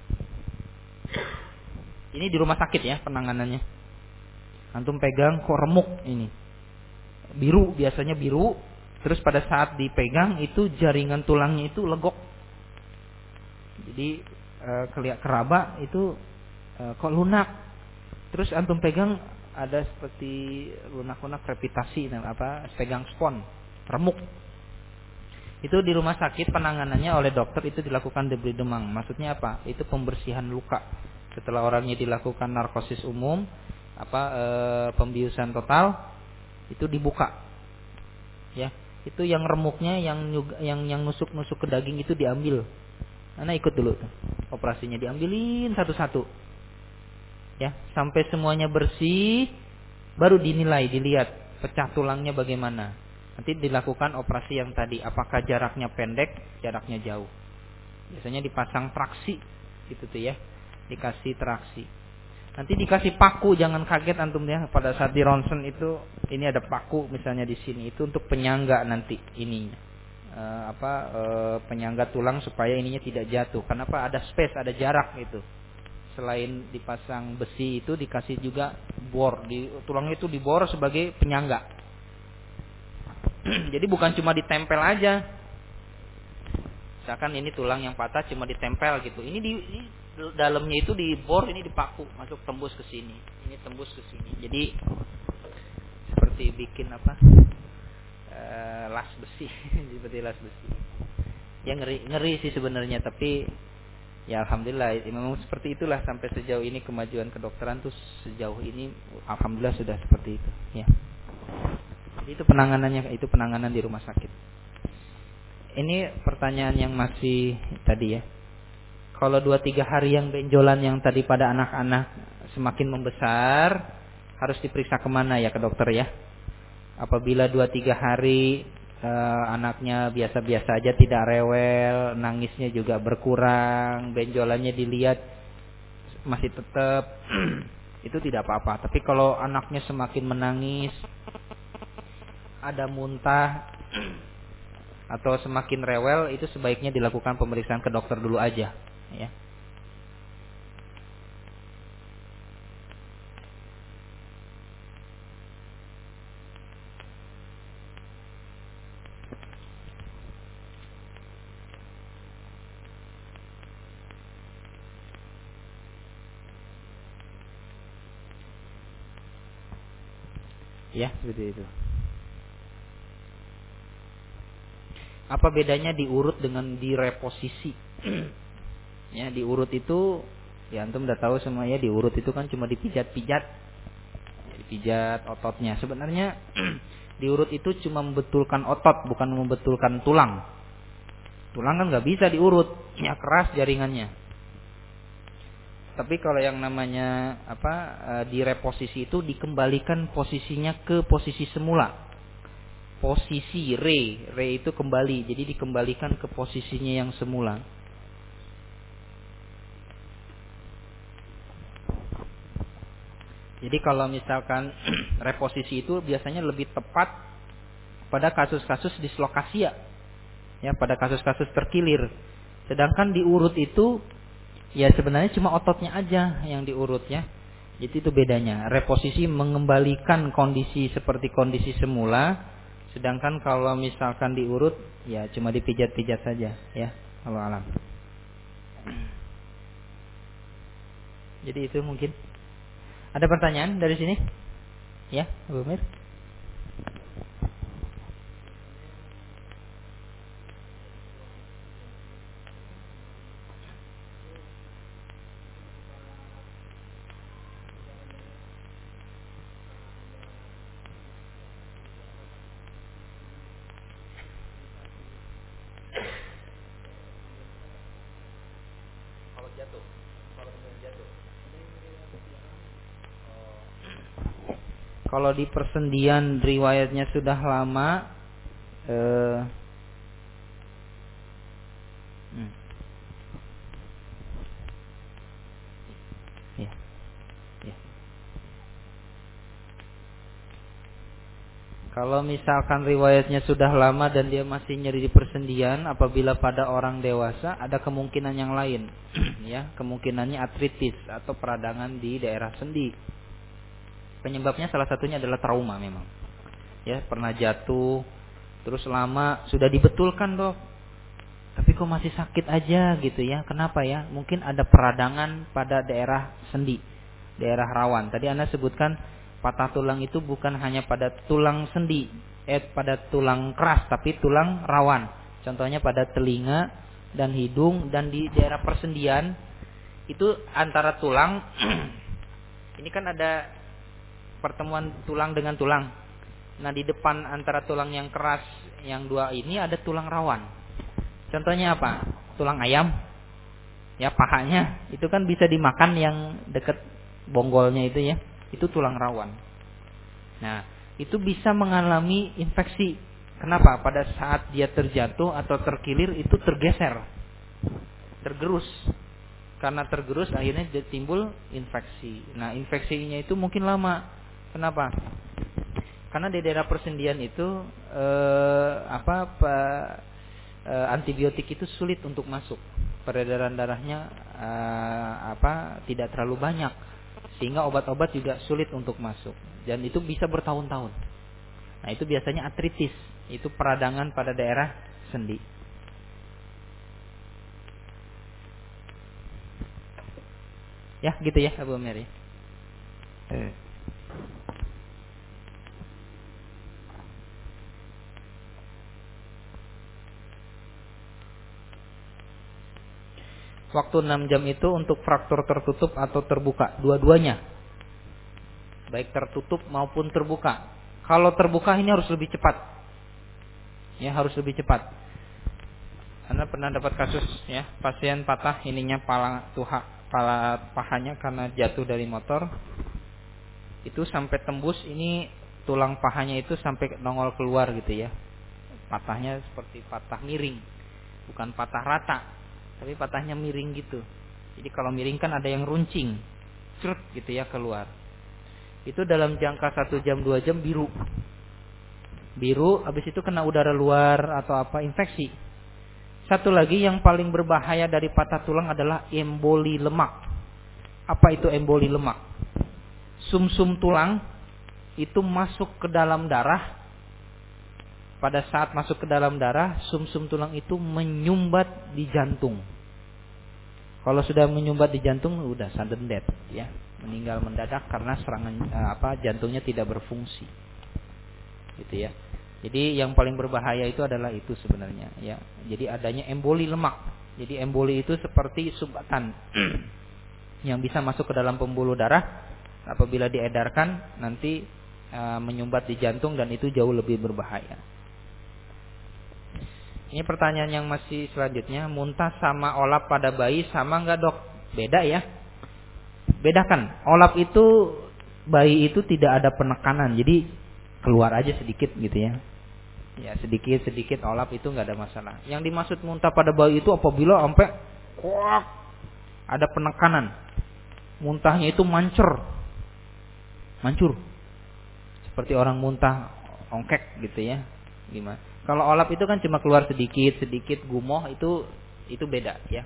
Ini di rumah sakit ya penanganannya. Antum pegang kok remuk ini. Biru, biasanya biru. Terus pada saat dipegang itu jaringan tulangnya itu legok. Jadi e, kelihat keraba itu e, kok lunak. Terus antum pegang ada seperti lunak-lunak krepitasi dan apa, pegang spon, remuk. Itu di rumah sakit penanganannya oleh dokter itu dilakukan debri demang. Maksudnya apa? Itu pembersihan luka. Setelah orangnya dilakukan narkosis umum, apa e, pembiusan total, itu dibuka. Ya, itu yang remuknya yang yang yang nusuk-nusuk ke daging itu diambil. Anda ikut dulu tuh. Operasinya diambilin satu-satu. Ya, sampai semuanya bersih baru dinilai, dilihat pecah tulangnya bagaimana. Nanti dilakukan operasi yang tadi, apakah jaraknya pendek, jaraknya jauh. Biasanya dipasang traksi gitu tuh ya. Dikasih traksi. Nanti dikasih paku, jangan kaget antum ya pada saat di ronsen itu ini ada paku misalnya di sini, itu untuk penyangga nanti ininya. E, apa e, penyangga tulang supaya ininya tidak jatuh. Kenapa? Ada space, ada jarak gitu. Selain dipasang besi itu dikasih juga bor, di tulangnya itu dibor sebagai penyangga. Jadi bukan cuma ditempel aja. Misalkan ini tulang yang patah cuma ditempel gitu. Ini di ini, dalamnya itu dibor, ini dipaku, masuk tembus ke sini. Ini tembus ke sini. Jadi seperti bikin apa? E, las besi, seperti las besi. Ya ngeri ngeri sih sebenarnya, tapi ya alhamdulillah memang seperti itulah sampai sejauh ini kemajuan kedokteran tuh sejauh ini alhamdulillah sudah seperti itu ya. Jadi itu penanganannya, itu penanganan di rumah sakit. Ini pertanyaan yang masih tadi ya. Kalau dua tiga hari yang benjolan yang tadi pada anak-anak semakin membesar, harus diperiksa kemana ya ke dokter ya? Apabila dua tiga hari Uh, anaknya biasa-biasa aja, tidak rewel, nangisnya juga berkurang, benjolannya dilihat masih tetap, itu tidak apa-apa. Tapi kalau anaknya semakin menangis, ada muntah, atau semakin rewel, itu sebaiknya dilakukan pemeriksaan ke dokter dulu aja, ya. Ya, seperti itu. Apa bedanya diurut dengan direposisi? Ya, diurut itu ya antum udah tahu semua ya, diurut itu kan cuma dipijat-pijat. Ya, dipijat ototnya. Sebenarnya diurut itu cuma membetulkan otot, bukan membetulkan tulang. Tulang kan nggak bisa diurut, ya keras jaringannya. Tapi kalau yang namanya apa e, direposisi itu dikembalikan posisinya ke posisi semula. Posisi re, re itu kembali, jadi dikembalikan ke posisinya yang semula. Jadi kalau misalkan reposisi itu biasanya lebih tepat pada kasus-kasus dislokasia, ya, pada kasus-kasus terkilir. Sedangkan diurut itu ya sebenarnya cuma ototnya aja yang diurut ya. Jadi itu bedanya. Reposisi mengembalikan kondisi seperti kondisi semula. Sedangkan kalau misalkan diurut, ya cuma dipijat-pijat saja, ya. Allah alam. Jadi itu mungkin. Ada pertanyaan dari sini? Ya, Abu Mir. Kalau di persendian riwayatnya sudah lama, eh, hmm. ya, ya. Kalau misalkan riwayatnya sudah lama dan dia masih nyeri di persendian, apabila pada orang dewasa ada kemungkinan yang lain, ya, kemungkinannya artritis atau peradangan di daerah sendi. Penyebabnya salah satunya adalah trauma memang. Ya, pernah jatuh, terus lama sudah dibetulkan dok, tapi kok masih sakit aja gitu ya. Kenapa ya? Mungkin ada peradangan pada daerah sendi, daerah rawan. Tadi Anda sebutkan patah tulang itu bukan hanya pada tulang sendi, eh pada tulang keras, tapi tulang rawan. Contohnya pada telinga dan hidung dan di daerah persendian itu antara tulang. Ini kan ada pertemuan tulang dengan tulang. Nah, di depan antara tulang yang keras yang dua ini ada tulang rawan. Contohnya apa? Tulang ayam. Ya, pahanya itu kan bisa dimakan yang dekat bonggolnya itu ya. Itu tulang rawan. Nah, itu bisa mengalami infeksi. Kenapa? Pada saat dia terjatuh atau terkilir itu tergeser. Tergerus. Karena tergerus akhirnya timbul infeksi. Nah, infeksinya itu mungkin lama. Kenapa? Karena di daerah persendian itu eh, apa, apa eh, antibiotik itu sulit untuk masuk. Peredaran darahnya eh, apa tidak terlalu banyak, sehingga obat-obat juga sulit untuk masuk. Dan itu bisa bertahun-tahun. Nah, itu biasanya artritis, itu peradangan pada daerah sendi. Ya, gitu ya, Abu Mary. Eh. Waktu enam jam itu untuk fraktur tertutup atau terbuka, dua-duanya. Baik tertutup maupun terbuka. Kalau terbuka ini harus lebih cepat. Ya, harus lebih cepat. Anda pernah dapat kasus ya, pasien patah ininya pala tuha, pala pahanya karena jatuh dari motor. Itu sampai tembus ini tulang pahanya itu sampai nongol keluar gitu ya. Patahnya seperti patah miring, bukan patah rata. Tapi patahnya miring gitu. Jadi kalau miring kan ada yang runcing, cerut gitu ya keluar. Itu dalam jangka satu jam dua jam biru, biru. Habis itu kena udara luar atau apa infeksi. Satu lagi yang paling berbahaya dari patah tulang adalah emboli lemak. Apa itu emboli lemak? Sumsum tulang itu masuk ke dalam darah. Pada saat masuk ke dalam darah, sumsum tulang itu menyumbat di jantung. Kalau sudah menyumbat di jantung, udah sudden death, ya, meninggal mendadak karena serangan apa jantungnya tidak berfungsi, gitu ya. Jadi yang paling berbahaya itu adalah itu sebenarnya, ya. Jadi adanya emboli lemak. Jadi emboli itu seperti sumbatan yang bisa masuk ke dalam pembuluh darah. Apabila diedarkan, nanti e, menyumbat di jantung dan itu jauh lebih berbahaya. Ini pertanyaan yang masih selanjutnya, muntah sama olap pada bayi sama enggak dok? Beda ya. bedakan. Olap itu, bayi itu tidak ada penekanan, jadi keluar aja sedikit gitu ya. Ya sedikit sedikit olap itu nggak ada masalah. Yang dimaksud muntah pada bayi itu apabila sampai kuak, ada penekanan, muntahnya itu mancur, mancur, seperti orang muntah ongkek gitu ya. Gimana? Kalau olap itu kan cuma keluar sedikit sedikit gumoh, itu itu beda ya.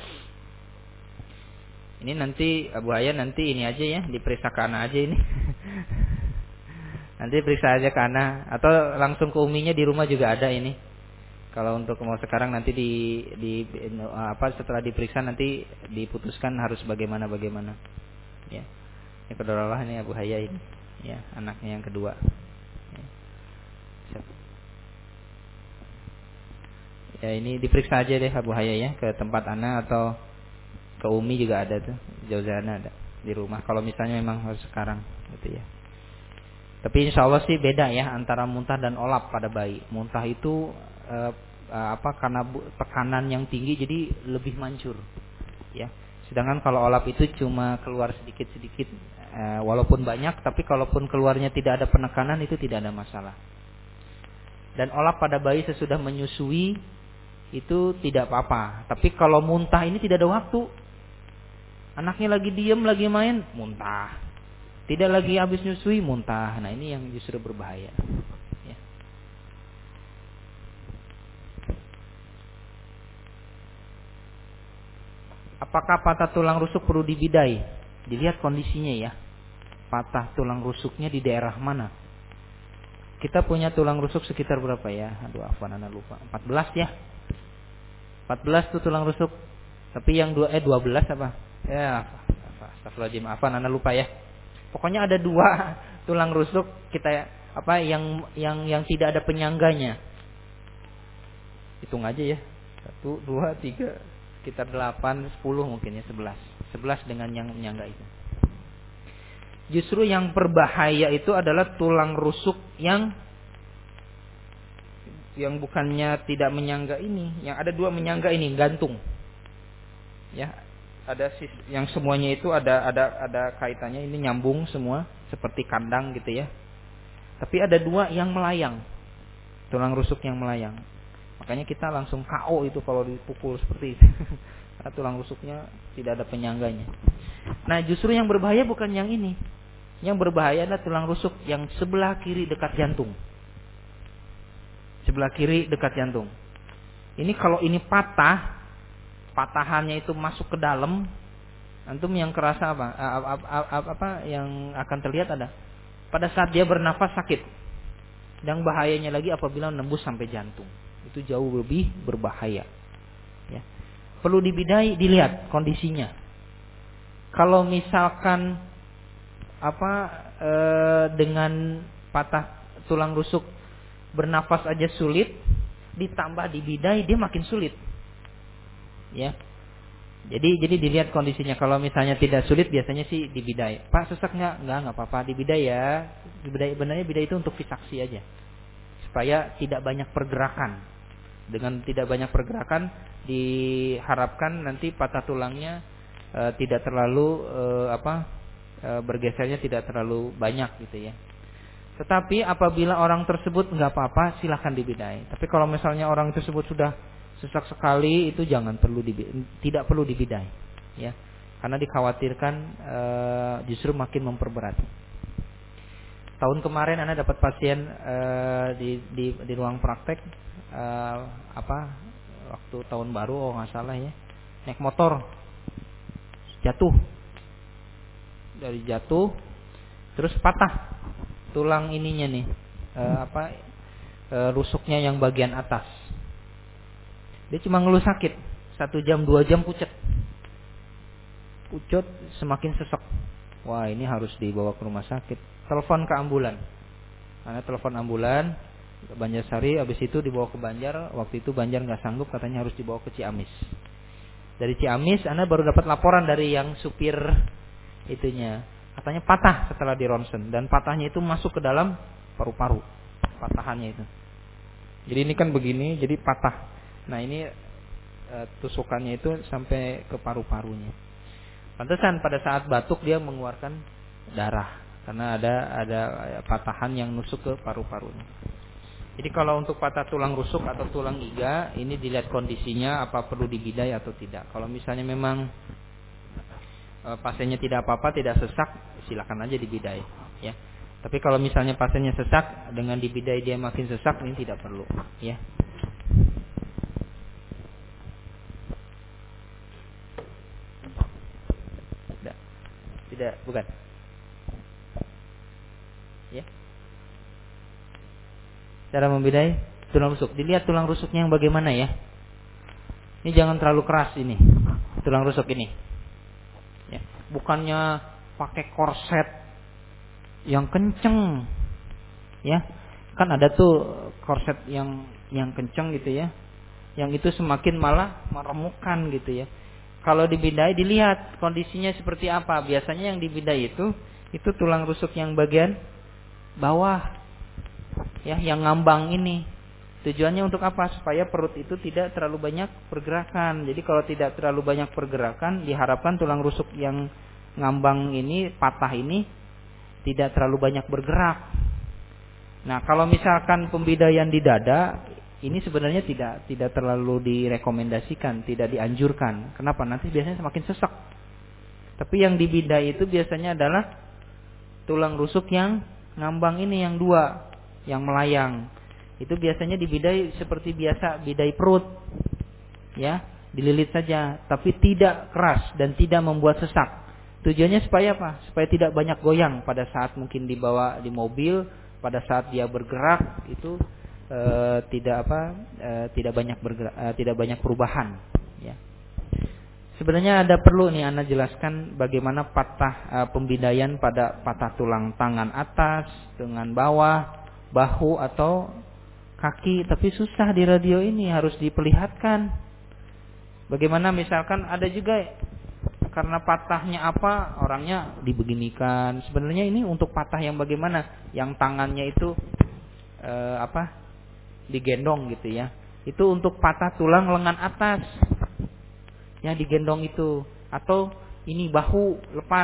Ini nanti Abu Haya nanti ini aja ya, diperiksa ke Ana aja ini. Nanti periksa aja ke Ana atau langsung ke uminya di rumah juga ada ini. Kalau untuk mau sekarang nanti di di apa setelah diperiksa nanti diputuskan harus bagaimana bagaimana. Ya. Yang kedua lah ini Abu Haya ini. Ya, anaknya yang kedua. Ya. Ya ini diperiksa aja deh Abu Haya ya ke tempat Ana atau ke Umi juga ada tuh, Jauzana ada di rumah. Kalau misalnya memang harus sekarang gitu ya. Tapi insya Allah sih beda ya antara muntah dan olap pada bayi. Muntah itu eh, apa karena tekanan yang tinggi jadi lebih mancur, ya. Sedangkan kalau olap itu cuma keluar sedikit-sedikit, eh, walaupun banyak, tapi kalaupun keluarnya tidak ada penekanan itu tidak ada masalah. Dan olap pada bayi sesudah menyusui itu tidak apa-apa. Tapi kalau muntah ini tidak ada waktu. Anaknya lagi diem, lagi main, muntah. Tidak lagi habis nyusui, muntah. Nah ini yang justru berbahaya ya. Apakah patah tulang rusuk perlu dibidai? Dilihat kondisinya ya. Patah tulang rusuknya di daerah mana? Kita punya tulang rusuk sekitar berapa ya? Aduh afwan ana lupa. empat belas ya. empat belas tuh tulang rusuk. Tapi yang dua eh dua belas apa? Ya, astagfirullahaladzim, afwan ana lupa ya. Pokoknya ada dua tulang rusuk kita apa yang yang yang tidak ada penyangganya. Hitung aja ya. Satu, dua, tiga, sekitar delapan, sepuluh mungkin ya, sebelas. Sebelas dengan yang menyangga itu. Justru yang berbahaya itu adalah tulang rusuk yang yang bukannya tidak menyangga ini, yang ada dua menyangga ini, gantung. Ya. Ada yang semuanya itu ada ada ada kaitannya, ini nyambung semua seperti kandang gitu ya. Tapi ada dua yang melayang, tulang rusuk yang melayang. Makanya kita langsung K O itu kalau dipukul seperti itu. Karena tulang rusuknya tidak ada penyangganya. Nah justru yang berbahaya bukan yang ini. Yang berbahaya adalah tulang rusuk yang sebelah kiri dekat jantung. Sebelah kiri dekat jantung. Ini kalau ini patah, patahannya itu masuk ke dalam, antum yang kerasa apa? Apa, apa, apa yang akan terlihat ada pada saat dia bernafas sakit. Dan bahayanya lagi apabila nembus sampai jantung, itu jauh lebih berbahaya. Ya. Perlu dibidai, dilihat kondisinya. Kalau misalkan apa e, dengan patah tulang rusuk bernafas aja sulit, ditambah dibidai dia makin sulit. Ya, jadi jadi dilihat kondisinya. Kalau misalnya tidak sulit biasanya sih dibidai. Pak sesak nggak? Nggak nggak apa-apa dibidai ya. Dibidai benarnya bidai itu untuk fisaksi aja, supaya tidak banyak pergerakan. Dengan tidak banyak pergerakan diharapkan nanti patah tulangnya e, tidak terlalu e, apa e, bergesernya tidak terlalu banyak gitu ya. Tetapi apabila orang tersebut nggak apa-apa silahkan dibidai. Tapi kalau misalnya orang tersebut sudah sesak sekali itu jangan perlu dibidai, tidak perlu dibidai ya, karena dikhawatirkan e, justru makin memperberat. Tahun kemarin Anda dapat pasien e, di, di di ruang praktek e, apa waktu tahun baru oh nggak salah ya, naik motor jatuh, dari jatuh terus patah tulang ininya nih e, apa e, rusuknya yang bagian atas. Dia cuma ngeluh sakit, satu jam dua jam pucet, pucet semakin sesek. Wah ini harus dibawa ke rumah sakit. Telepon ke ambulan, karena telepon ambulan ke Banjarsari, habis itu dibawa ke Banjar. Waktu itu Banjar nggak sanggup, katanya harus dibawa ke Ciamis. Dari Ciamis, Anda baru dapat laporan dari yang supir itunya, katanya patah setelah di ronsen, dan patahnya itu masuk ke dalam paru-paru, patahannya itu. Jadi ini kan begini, jadi patah. Nah ini e, tusukannya itu sampai ke paru-parunya. Pantesan pada saat batuk dia mengeluarkan darah karena ada ada patahan yang nusuk ke paru-parunya. Jadi kalau untuk patah tulang rusuk atau tulang iga ini dilihat kondisinya apa perlu dibidai atau tidak. Kalau misalnya memang e, pasiennya tidak apa-apa, tidak sesak, silakan aja dibidai, ya. Tapi kalau misalnya pasiennya sesak, dengan dibidai dia makin sesak, ini tidak perlu, ya. Tidak, tidak, bukan. Ya. Cara membidai tulang rusuk. Dilihat tulang rusuknya yang bagaimana ya. Ini jangan terlalu keras ini. Tulang rusuk ini. Ya. Bukannya pakai korset yang kenceng. Ya. Kan ada tuh korset yang yang kenceng gitu ya. Yang itu semakin malah meremukkan gitu ya. Kalau dibidai dilihat kondisinya seperti apa. Biasanya yang dibidai itu itu tulang rusuk yang bagian bawah. Ya, yang ngambang ini tujuannya untuk apa? Supaya perut itu tidak terlalu banyak pergerakan. Jadi kalau tidak terlalu banyak pergerakan, diharapkan tulang rusuk yang ngambang ini, patah ini tidak terlalu banyak bergerak. Nah, kalau misalkan pembidaian di dada, ini sebenarnya tidak tidak terlalu direkomendasikan, tidak dianjurkan. Kenapa? Nanti biasanya semakin sesak. Tapi yang dibidai itu biasanya adalah tulang rusuk yang ngambang ini yang dua, yang melayang. Itu biasanya dibidai seperti biasa bidai perut. Ya, dililit saja, tapi tidak keras dan tidak membuat sesak. Tujuannya supaya apa? Supaya tidak banyak goyang pada saat mungkin dibawa di mobil, pada saat dia bergerak itu e, tidak apa? E, tidak banyak bergerak, e, tidak banyak perubahan, ya. Sebenarnya ada perlu nih Anda jelaskan bagaimana patah e, pembidaian pada patah tulang tangan atas dengan bawah, bahu atau kaki, tapi susah di radio ini, harus diperlihatkan. Bagaimana misalkan ada juga karena patahnya apa orangnya dibeginikan. Sebenarnya ini untuk patah yang bagaimana? Yang tangannya itu e, apa? digendong gitu ya. Itu untuk patah tulang lengan atas. Yang digendong itu, atau ini bahu lepas.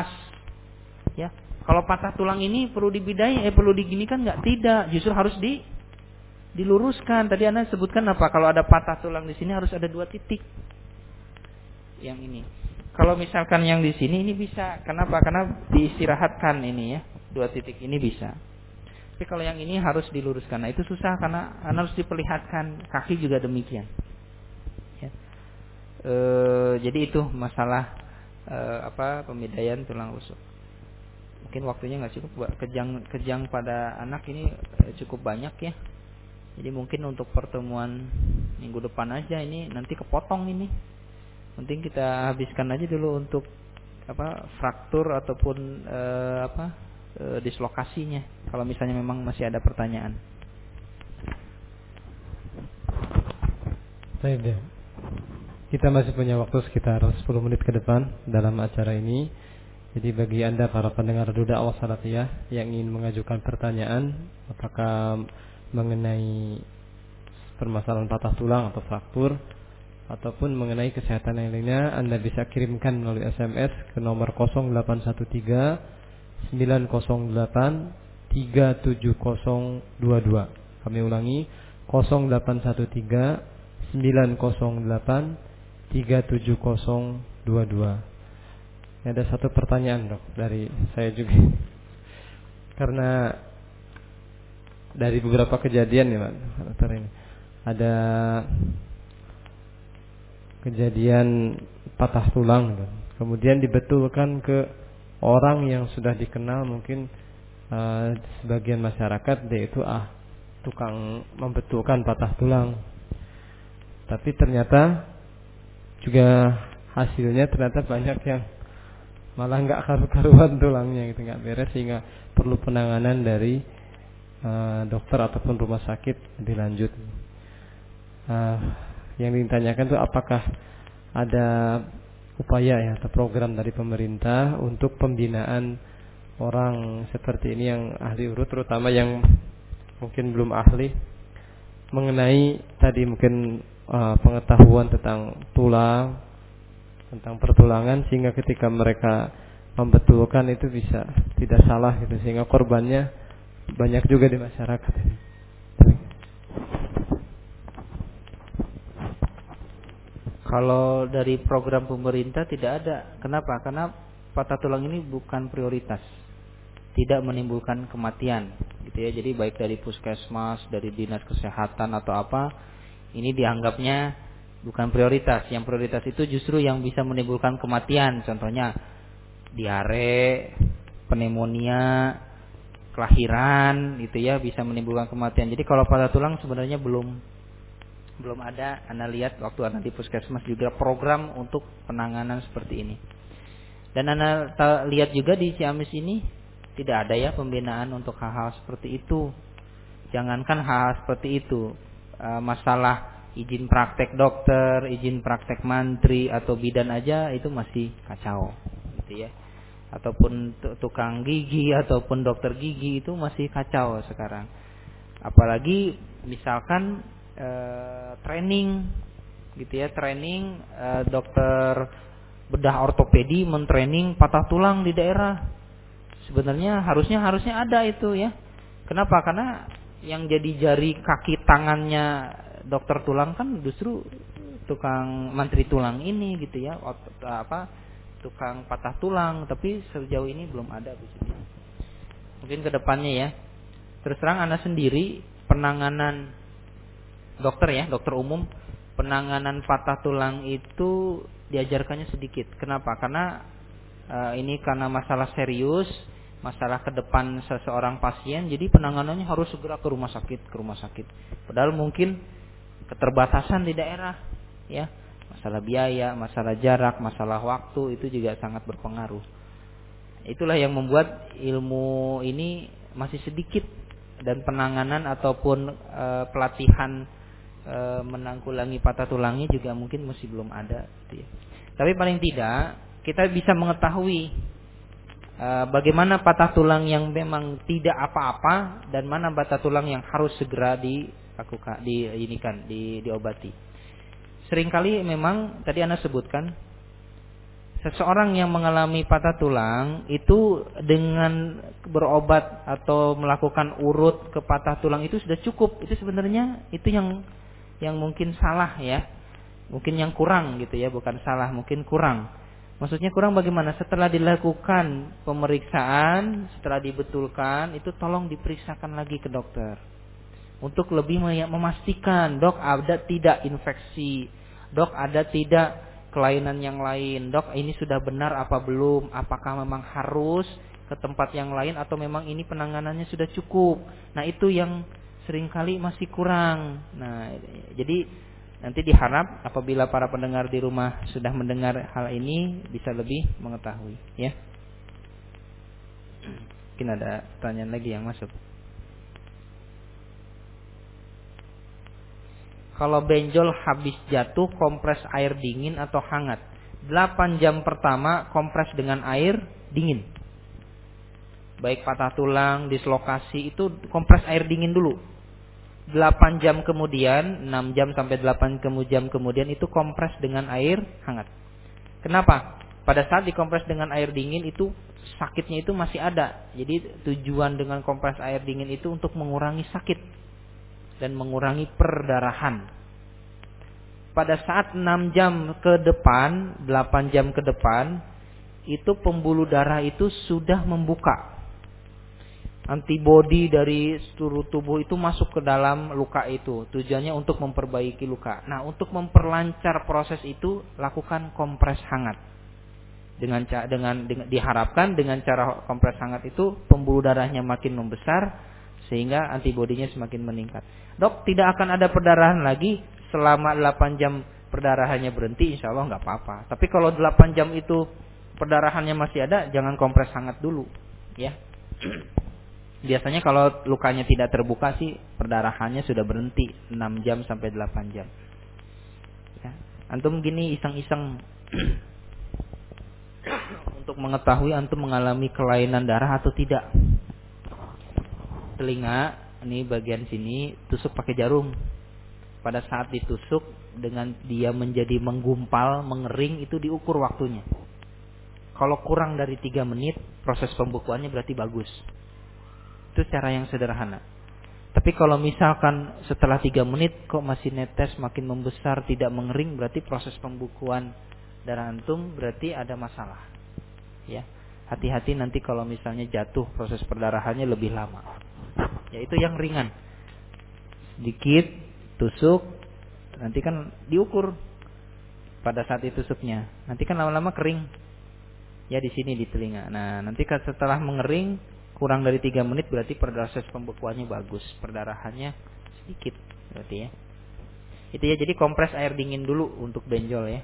Ya. Kalau patah tulang ini perlu dibidai, eh perlu diginikan nggak? Tidak, justru harus di diluruskan. Tadi Anda sebutkan apa? Kalau ada patah tulang di sini harus ada dua titik. Yang ini. Kalau misalkan yang di sini ini bisa. Kenapa? Karena diistirahatkan ini ya. Dua titik ini bisa. Tapi kalau yang ini harus diluruskan. Nah, itu susah karena harus diperlihatkan. Kaki juga demikian. Ya. E, jadi itu masalah e, apa pembidaian tulang rusuk. Mungkin waktunya nggak cukup, kejang kejang pada anak ini cukup banyak ya. Jadi mungkin untuk pertemuan minggu depan aja ini nanti kepotong ini. Penting kita habiskan aja dulu untuk apa fraktur ataupun e, apa e, dislokasinya. Kalau misalnya memang masih ada pertanyaan. Baik deh. Kita masih punya waktu sekitar sepuluh menit ke depan dalam acara ini. Jadi bagi Anda para pendengar Dakwah Salafiyah yang ingin mengajukan pertanyaan apakah mengenai permasalahan patah tulang atau fraktur ataupun mengenai kesehatan yang lainnya, Anda bisa kirimkan melalui S M S ke nomor nol delapan satu tiga sembilan nol delapan tiga tujuh nol dua dua. Kami ulangi nol delapan satu tiga sembilan nol delapan tiga tujuh nol dua dua. Ada satu pertanyaan dok dari saya juga, karena dari beberapa kejadian ya Pak, ini ada kejadian patah tulang, kemudian dibetulkan ke orang yang sudah dikenal mungkin uh, sebagian masyarakat, yaitu ah tukang membetulkan patah tulang, tapi ternyata juga hasilnya ternyata banyak yang malah nggak karu-karuan tulangnya gitu, nggak beres, sehingga perlu penanganan dari uh, dokter ataupun rumah sakit lebih lanjut. Uh, yang ditanyakan itu apakah ada upaya ya atau program dari pemerintah untuk pembinaan orang seperti ini yang ahli urut, terutama yang mungkin belum ahli mengenai tadi mungkin uh, pengetahuan tentang tulang, tentang pertulangan, sehingga ketika mereka membetulkan itu bisa tidak salah gitu, sehingga korbannya banyak juga di masyarakat ini. Kalau dari program pemerintah tidak ada. Kenapa? Karena patah tulang ini bukan prioritas, tidak menimbulkan kematian, gitu ya. Jadi baik dari puskesmas, dari dinas kesehatan atau apa, ini dianggapnya bukan prioritas. Yang prioritas itu justru yang bisa menimbulkan kematian. Contohnya diare, pneumonia, kelahiran, gitu ya, bisa menimbulkan kematian. Jadi kalau patah tulang sebenarnya belum belum ada. Anda lihat waktu Anda di puskesmas juga program untuk penanganan seperti ini. Dan Anda lihat juga di Ciamis ini tidak ada ya pembinaan untuk hal-hal seperti itu. Jangankan hal-hal seperti itu, masalah izin praktek dokter, izin praktek mantri atau bidan aja itu masih kacau, gitu ya. Ataupun tukang gigi ataupun dokter gigi itu masih kacau sekarang. Apalagi misalkan eh, training, gitu ya, training eh, dokter bedah ortopedi mentraining patah tulang di daerah. Sebenarnya harusnya harusnya ada itu ya. Kenapa? Karena yang jadi jari kaki tangannya dokter tulang kan justru tukang mantri tulang ini, gitu ya. Ot- apa tukang patah tulang, tapi sejauh ini belum ada di sini. Mungkin kedepannya ya. Terus terang Anda sendiri penanganan dokter ya, dokter umum, penanganan patah tulang itu diajarkannya sedikit. Kenapa? Karena uh, ini karena masalah serius, masalah ke depan seseorang pasien, jadi penanganannya harus segera ke rumah sakit, ke rumah sakit. Padahal mungkin keterbatasan di daerah, ya, masalah biaya, masalah jarak, masalah waktu itu juga sangat berpengaruh. Itulah yang membuat ilmu ini masih sedikit dan penanganan ataupun uh, pelatihan menanggulangi patah tulangnya juga mungkin masih belum ada, gitu ya. Tapi paling tidak kita bisa mengetahui uh, bagaimana patah tulang yang memang tidak apa-apa dan mana patah tulang yang harus segera dilakukan, di ini kan, di, diobati. Seringkali memang tadi Anda sebutkan seseorang yang mengalami patah tulang itu dengan berobat atau melakukan urut ke patah tulang itu sudah cukup. Itu sebenarnya itu yang yang mungkin salah ya, mungkin yang kurang, gitu ya, bukan salah, mungkin kurang. Maksudnya kurang bagaimana? Setelah dilakukan pemeriksaan, setelah dibetulkan, itu tolong diperiksakan lagi ke dokter untuk lebih memastikan, dok ada tidak infeksi, dok ada tidak kelainan yang lain, dok ini sudah benar apa belum, apakah memang harus ke tempat yang lain atau memang ini penanganannya sudah cukup. Nah itu yang seringkali masih kurang. Nah, jadi nanti diharap apabila para pendengar di rumah sudah mendengar hal ini bisa lebih mengetahui, ya. Mungkin ada pertanyaan lagi yang masuk. Kalau benjol habis jatuh, kompres air dingin atau hangat? delapan jam pertama kompres dengan air dingin. Baik patah tulang, dislokasi itu kompres air dingin dulu. delapan jam kemudian, enam jam sampai delapan jam kemudian itu kompres dengan air hangat. Kenapa? Pada saat dikompres dengan air dingin itu sakitnya itu masih ada. Jadi tujuan dengan kompres air dingin itu untuk mengurangi sakit dan mengurangi perdarahan. Pada saat enam jam ke depan, delapan jam ke depan, itu pembuluh darah itu sudah membuka. Antibodi dari seluruh tubuh itu masuk ke dalam luka itu. Tujuannya untuk memperbaiki luka. Nah, untuk memperlancar proses itu, lakukan kompres hangat. Dengan dengan, dengan diharapkan dengan cara kompres hangat itu pembuluh darahnya makin membesar sehingga antibodinya semakin meningkat. Dok, tidak akan ada perdarahan lagi selama delapan jam perdarahannya berhenti, insya Allah nggak apa-apa. Tapi kalau delapan jam itu perdarahannya masih ada, jangan kompres hangat dulu, ya. Biasanya kalau lukanya tidak terbuka sih perdarahannya sudah berhenti enam jam sampai delapan jam. Ya. Antum gini iseng-iseng untuk mengetahui antum mengalami kelainan darah atau tidak. Telinga, ini bagian sini tusuk pakai jarum. Pada saat ditusuk dengan dia menjadi menggumpal, mengering, itu diukur waktunya. Kalau kurang dari tiga menit, proses pembukuannya berarti bagus. Itu cara yang sederhana. Tapi kalau misalkan setelah tiga menit kok masih netes, makin membesar, tidak mengering, berarti proses pembukuan darah antum berarti ada masalah. Ya, hati-hati nanti kalau misalnya jatuh, proses perdarahannya lebih lama. Ya, itu yang ringan. Sedikit tusuk, nanti kan diukur pada saat itu tusuknya. Nanti kan lama-lama kering. Ya, di sini di telinga. Nah, nanti kan setelah mengering kurang dari tiga menit berarti proses pembekuannya bagus, perdarahannya sedikit berarti ya. Itu ya, jadi kompres air dingin dulu untuk benjol ya.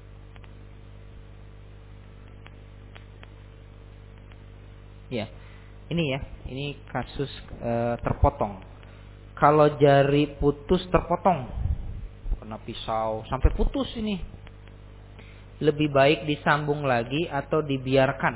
Ya. Ini ya, ini kasus e, terpotong. Kalau jari putus terpotong, kena pisau sampai putus ini, lebih baik disambung lagi atau dibiarkan?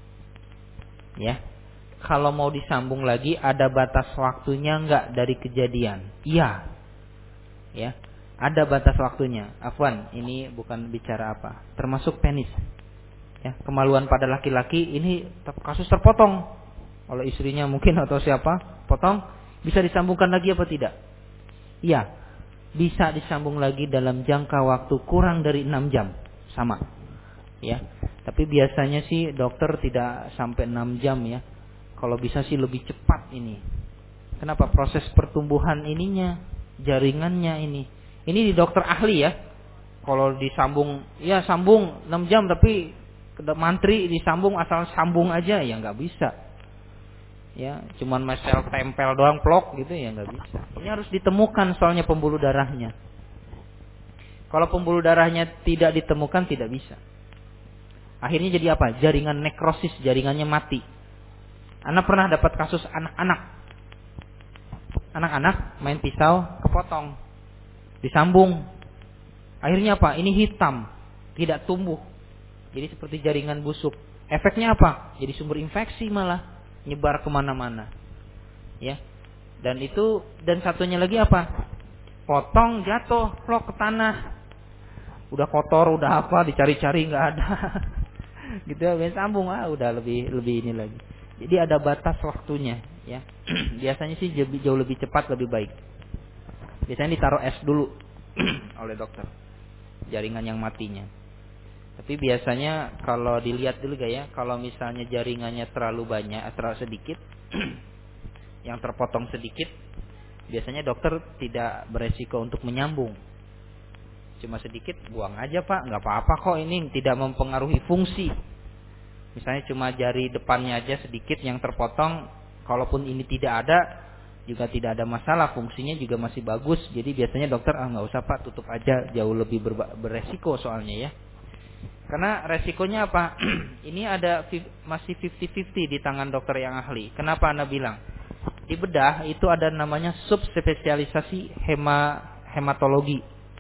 Ya. Kalau mau disambung lagi, ada batas waktunya enggak dari kejadian? Iya. Ya. Ada batas waktunya. Afwan, ini bukan bicara apa. Termasuk penis. Ya, kemaluan pada laki-laki ini kasus terpotong oleh istrinya mungkin atau siapa, potong, bisa disambungkan lagi apa tidak? Iya. Bisa disambung lagi dalam jangka waktu kurang dari enam jam. Sama. Ya. Tapi biasanya sih dokter tidak sampai enam jam ya. Kalau bisa sih lebih cepat ini. Kenapa? Proses pertumbuhan ininya, jaringannya ini. Ini di dokter ahli ya. Kalau disambung, ya sambung enam jam tapi mantri disambung asal sambung aja ya nggak bisa. Ya, cuman mesel tempel doang plok gitu ya nggak bisa. Ini harus ditemukan soalnya pembuluh darahnya. Kalau pembuluh darahnya tidak ditemukan tidak bisa. Akhirnya jadi apa? Jaringan nekrosis, jaringannya mati. Anak pernah dapat kasus anak-anak. Anak-anak main pisau, kepotong. Disambung. Akhirnya apa? Ini hitam. Tidak tumbuh. Jadi seperti jaringan busuk. Efeknya apa? Jadi sumber infeksi malah. Nyebar kemana-mana. Ya. Dan itu, dan satunya lagi apa? Potong, jatuh, plok ke tanah. Udah kotor, udah apa, dicari-cari nggak ada. Gitu ya, sambung. Ah, udah lebih lebih ini lagi. Jadi ada batas waktunya, ya. Biasanya sih jauh lebih cepat lebih baik. Biasanya ditaruh es dulu oleh dokter, jaringan yang matinya. Tapi biasanya kalau dilihat dulu gak ya, kalau misalnya jaringannya terlalu banyak, terlalu sedikit, yang terpotong sedikit, biasanya dokter tidak beresiko untuk menyambung. Cuma sedikit, buang aja pak, nggak apa-apa kok, ini tidak mempengaruhi fungsi. Misalnya cuma jari depannya aja sedikit yang terpotong, kalaupun ini tidak ada, juga tidak ada masalah, fungsinya juga masih bagus. Jadi biasanya dokter, ah nggak usah pak, tutup aja, jauh lebih ber- beresiko soalnya ya. Karena resikonya apa? Ini ada masih lima puluh lima puluh di tangan dokter yang ahli. Kenapa Anda bilang? Di bedah itu ada namanya subspesialisasi hema, hematologi.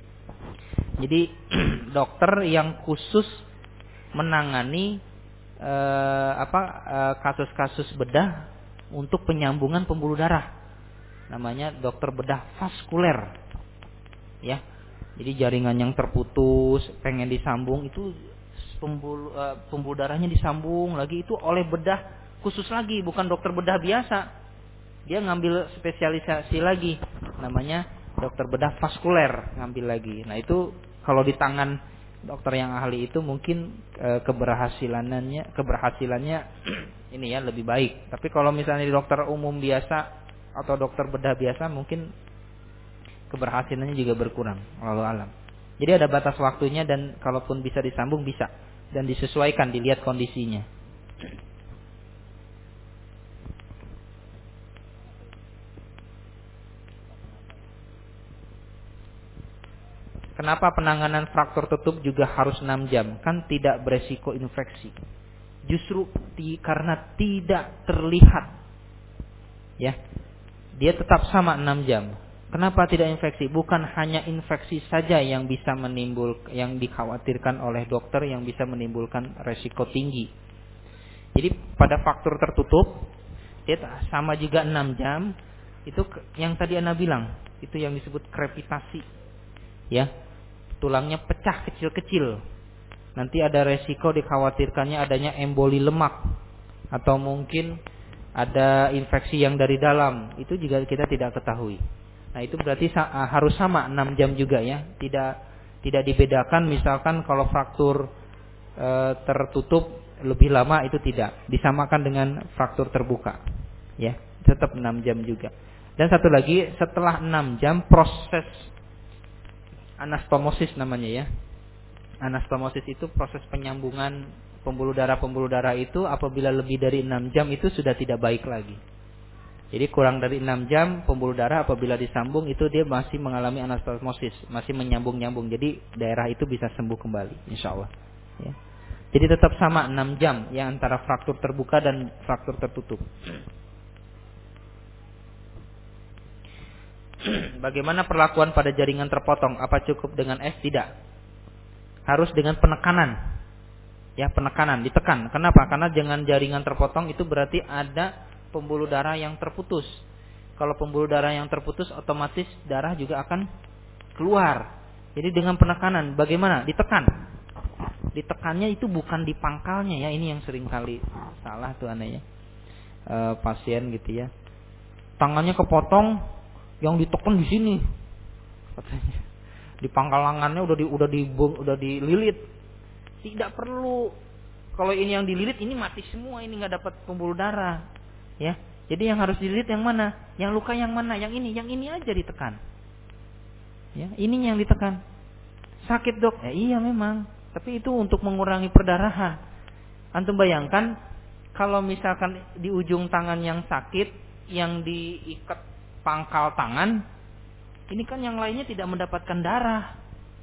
Jadi dokter yang khusus menangani eh, apa eh, kasus-kasus bedah untuk penyambungan pembuluh darah. Namanya dokter bedah vaskuler. Ya. Jadi jaringan yang terputus pengen disambung itu pembuluh uh, pembuluh darahnya disambung lagi itu oleh bedah khusus lagi, bukan dokter bedah biasa. Dia ngambil spesialisasi lagi, namanya dokter bedah vaskuler, ngambil lagi. Nah, itu kalau di tangan dokter yang ahli itu mungkin uh, keberhasilannya keberhasilannya ini ya lebih baik. Tapi kalau misalnya di dokter umum biasa atau dokter bedah biasa mungkin keberhasilannya juga berkurang, wallahu alam. Jadi ada batas waktunya dan kalaupun bisa disambung bisa dan disesuaikan, dilihat kondisinya. Kenapa penanganan fraktur tutup juga harus enam jam? Kan tidak beresiko infeksi. Justru di, karena tidak terlihat. Ya. Dia tetap sama enam jam. Kenapa tidak infeksi? Bukan hanya infeksi saja yang bisa menimbul, yang dikhawatirkan oleh dokter yang bisa menimbulkan resiko tinggi. Jadi pada fraktur tertutup, dia sama juga enam jam. Itu yang tadi Anda bilang, itu yang disebut krepitasi. Ya, tulangnya pecah kecil-kecil. Nanti ada resiko dikhawatirkannya adanya emboli lemak atau mungkin ada infeksi yang dari dalam. Itu juga kita tidak ketahui. Nah, itu berarti harus sama enam jam juga ya. Tidak tidak dibedakan misalkan kalau fraktur e, tertutup lebih lama itu tidak. Disamakan dengan fraktur terbuka. Ya, tetap enam jam juga. Dan satu lagi, setelah enam jam proses anastomosis namanya ya. Anastomosis itu proses penyambungan pembuluh darah-pembuluh darah itu apabila lebih dari enam jam itu sudah tidak baik lagi. Jadi kurang dari enam jam pembuluh darah apabila disambung itu dia masih mengalami anastomosis, masih menyambung-nyambung. Jadi daerah itu bisa sembuh kembali insyaallah ya. Jadi tetap sama enam jam ya antara fraktur terbuka dan fraktur tertutup. Bagaimana perlakuan pada jaringan terpotong? Apa cukup dengan es? Tidak. Harus dengan penekanan. Ya, penekanan, ditekan. Kenapa? Karena dengan jaringan terpotong itu berarti ada pembuluh darah yang terputus. Kalau pembuluh darah yang terputus otomatis darah juga akan keluar. Jadi dengan penekanan, bagaimana? Ditekan. Ditekannya itu bukan di pangkalnya ya. Ini yang sering kali salah tuh anehnya. E, pasien gitu ya. Tangannya kepotong, yang ditekan di sini katanya. Di pangkal lengannya udah di udah di udah dililit. Tidak perlu. Kalau ini yang dililit ini mati semua, ini nggak dapat pembuluh darah. Ya. Jadi yang harus dililit yang mana? Yang luka yang mana? Yang ini, yang ini aja ditekan. Ya, ini yang ditekan. Sakit, Dok. Ya, iya memang. Tapi itu untuk mengurangi perdarahan. Antum bayangkan kalau misalkan di ujung tangan yang sakit, yang diikat pangkal tangan, ini kan yang lainnya tidak mendapatkan darah.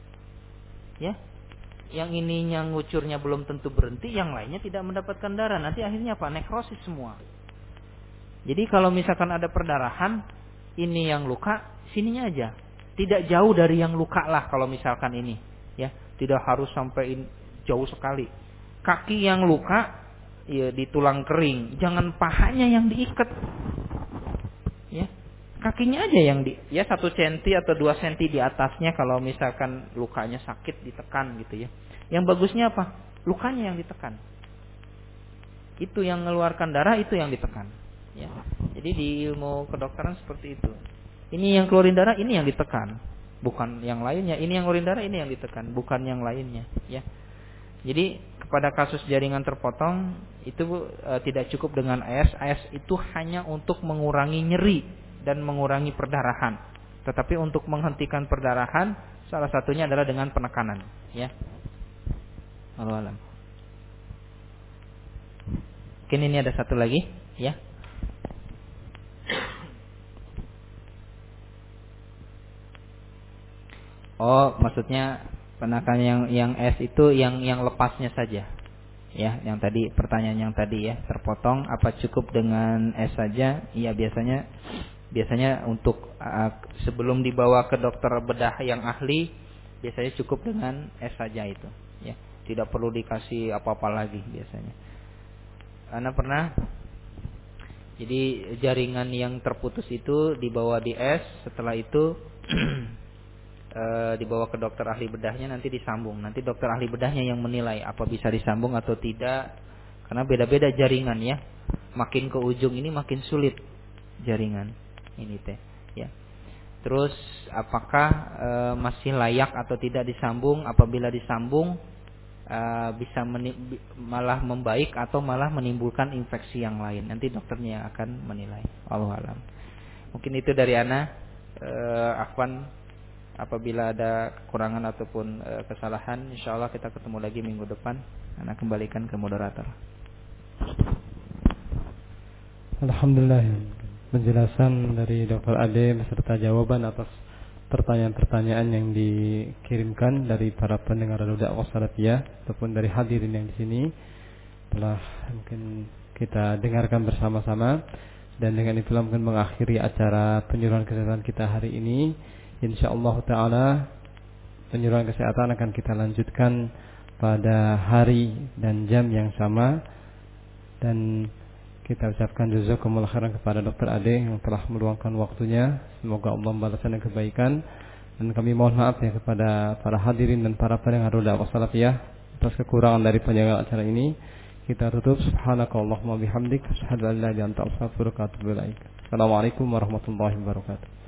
Ya. Yang ininya ngucurnya belum tentu berhenti, yang lainnya tidak mendapatkan darah. Nanti akhirnya apa? Nekrosis semua. Jadi kalau misalkan ada perdarahan, ini yang luka, sininya aja. Tidak jauh dari yang luka lah kalau misalkan ini, ya. Tidak harus sampai in, jauh sekali. Kaki yang luka ya di tulang kering, jangan pahanya yang diikat. Ya. Kakinya aja yang di ya satu senti atau dua senti di atasnya kalau misalkan lukanya sakit ditekan gitu ya. Yang bagusnya apa? Lukanya yang ditekan. Itu yang mengeluarkan darah, itu yang ditekan. Ya. Jadi di ilmu kedokteran seperti itu. Ini yang keluarin darah, ini yang ditekan, bukan yang lainnya. Ini yang keluarin darah, ini yang ditekan, bukan yang lainnya. Ya. Jadi kepada kasus jaringan terpotong itu e, tidak cukup dengan A S. A S itu hanya untuk mengurangi nyeri dan mengurangi perdarahan. Tetapi untuk menghentikan perdarahan salah satunya adalah dengan penekanan, ya. Wallahu a'lam. Mungkin ini ada satu lagi, ya. Oh, maksudnya penekanan yang yang S itu yang yang lepasnya saja. Ya, yang tadi pertanyaan yang tadi ya, terpotong apa cukup dengan S saja? Iya, biasanya Biasanya untuk uh, sebelum dibawa ke dokter bedah yang ahli, biasanya cukup dengan S saja itu, ya. Tidak perlu dikasih apa-apa lagi biasanya. Anda pernah? Jadi jaringan yang terputus itu dibawa di S, setelah itu uh, dibawa ke dokter ahli bedahnya, nanti disambung. Nanti dokter ahli bedahnya yang menilai apa bisa disambung atau tidak, karena beda-beda jaringan ya. Makin ke ujung ini makin sulit jaringan. Ini teh, ya. Terus apakah e, masih layak atau tidak disambung? Apabila disambung e, bisa meni- malah membaik atau malah menimbulkan infeksi yang lain. Nanti dokternya yang akan menilai. Wallahu a'lam. Mungkin itu dari ana. E, Afwan, apabila ada kekurangan ataupun e, kesalahan, insyaallah kita ketemu lagi minggu depan. Ana kembalikan ke moderator. Alhamdulillah. Penjelasan dari Dokter Ade beserta jawaban atas pertanyaan-pertanyaan yang dikirimkan dari para pendengar dakwah salafiyah ataupun dari hadirin yang di sini telah mungkin kita dengarkan bersama-sama, dan dengan itulah mungkin mengakhiri acara penyuluhan kesehatan kita hari ini. Insyaallah taala penyuluhan kesehatan akan kita lanjutkan pada hari dan jam yang sama, dan kita ucapkan jazakumullah khairan kepada Dokter Ade yang telah meluangkan waktunya. Semoga Allah membalaskan kebaikan Dan kami mohon maaf ya kepada para hadirin dan para pendengar dakwah salafiyah atas kekurangan dari penjaga acara ini. Kita tutup. Subhanakallahumma bihamdik, asyhadu an la ilaha illa anta, astaghfiruka wa atubu ilaik. Assalamualaikum warahmatullahi wabarakatuh.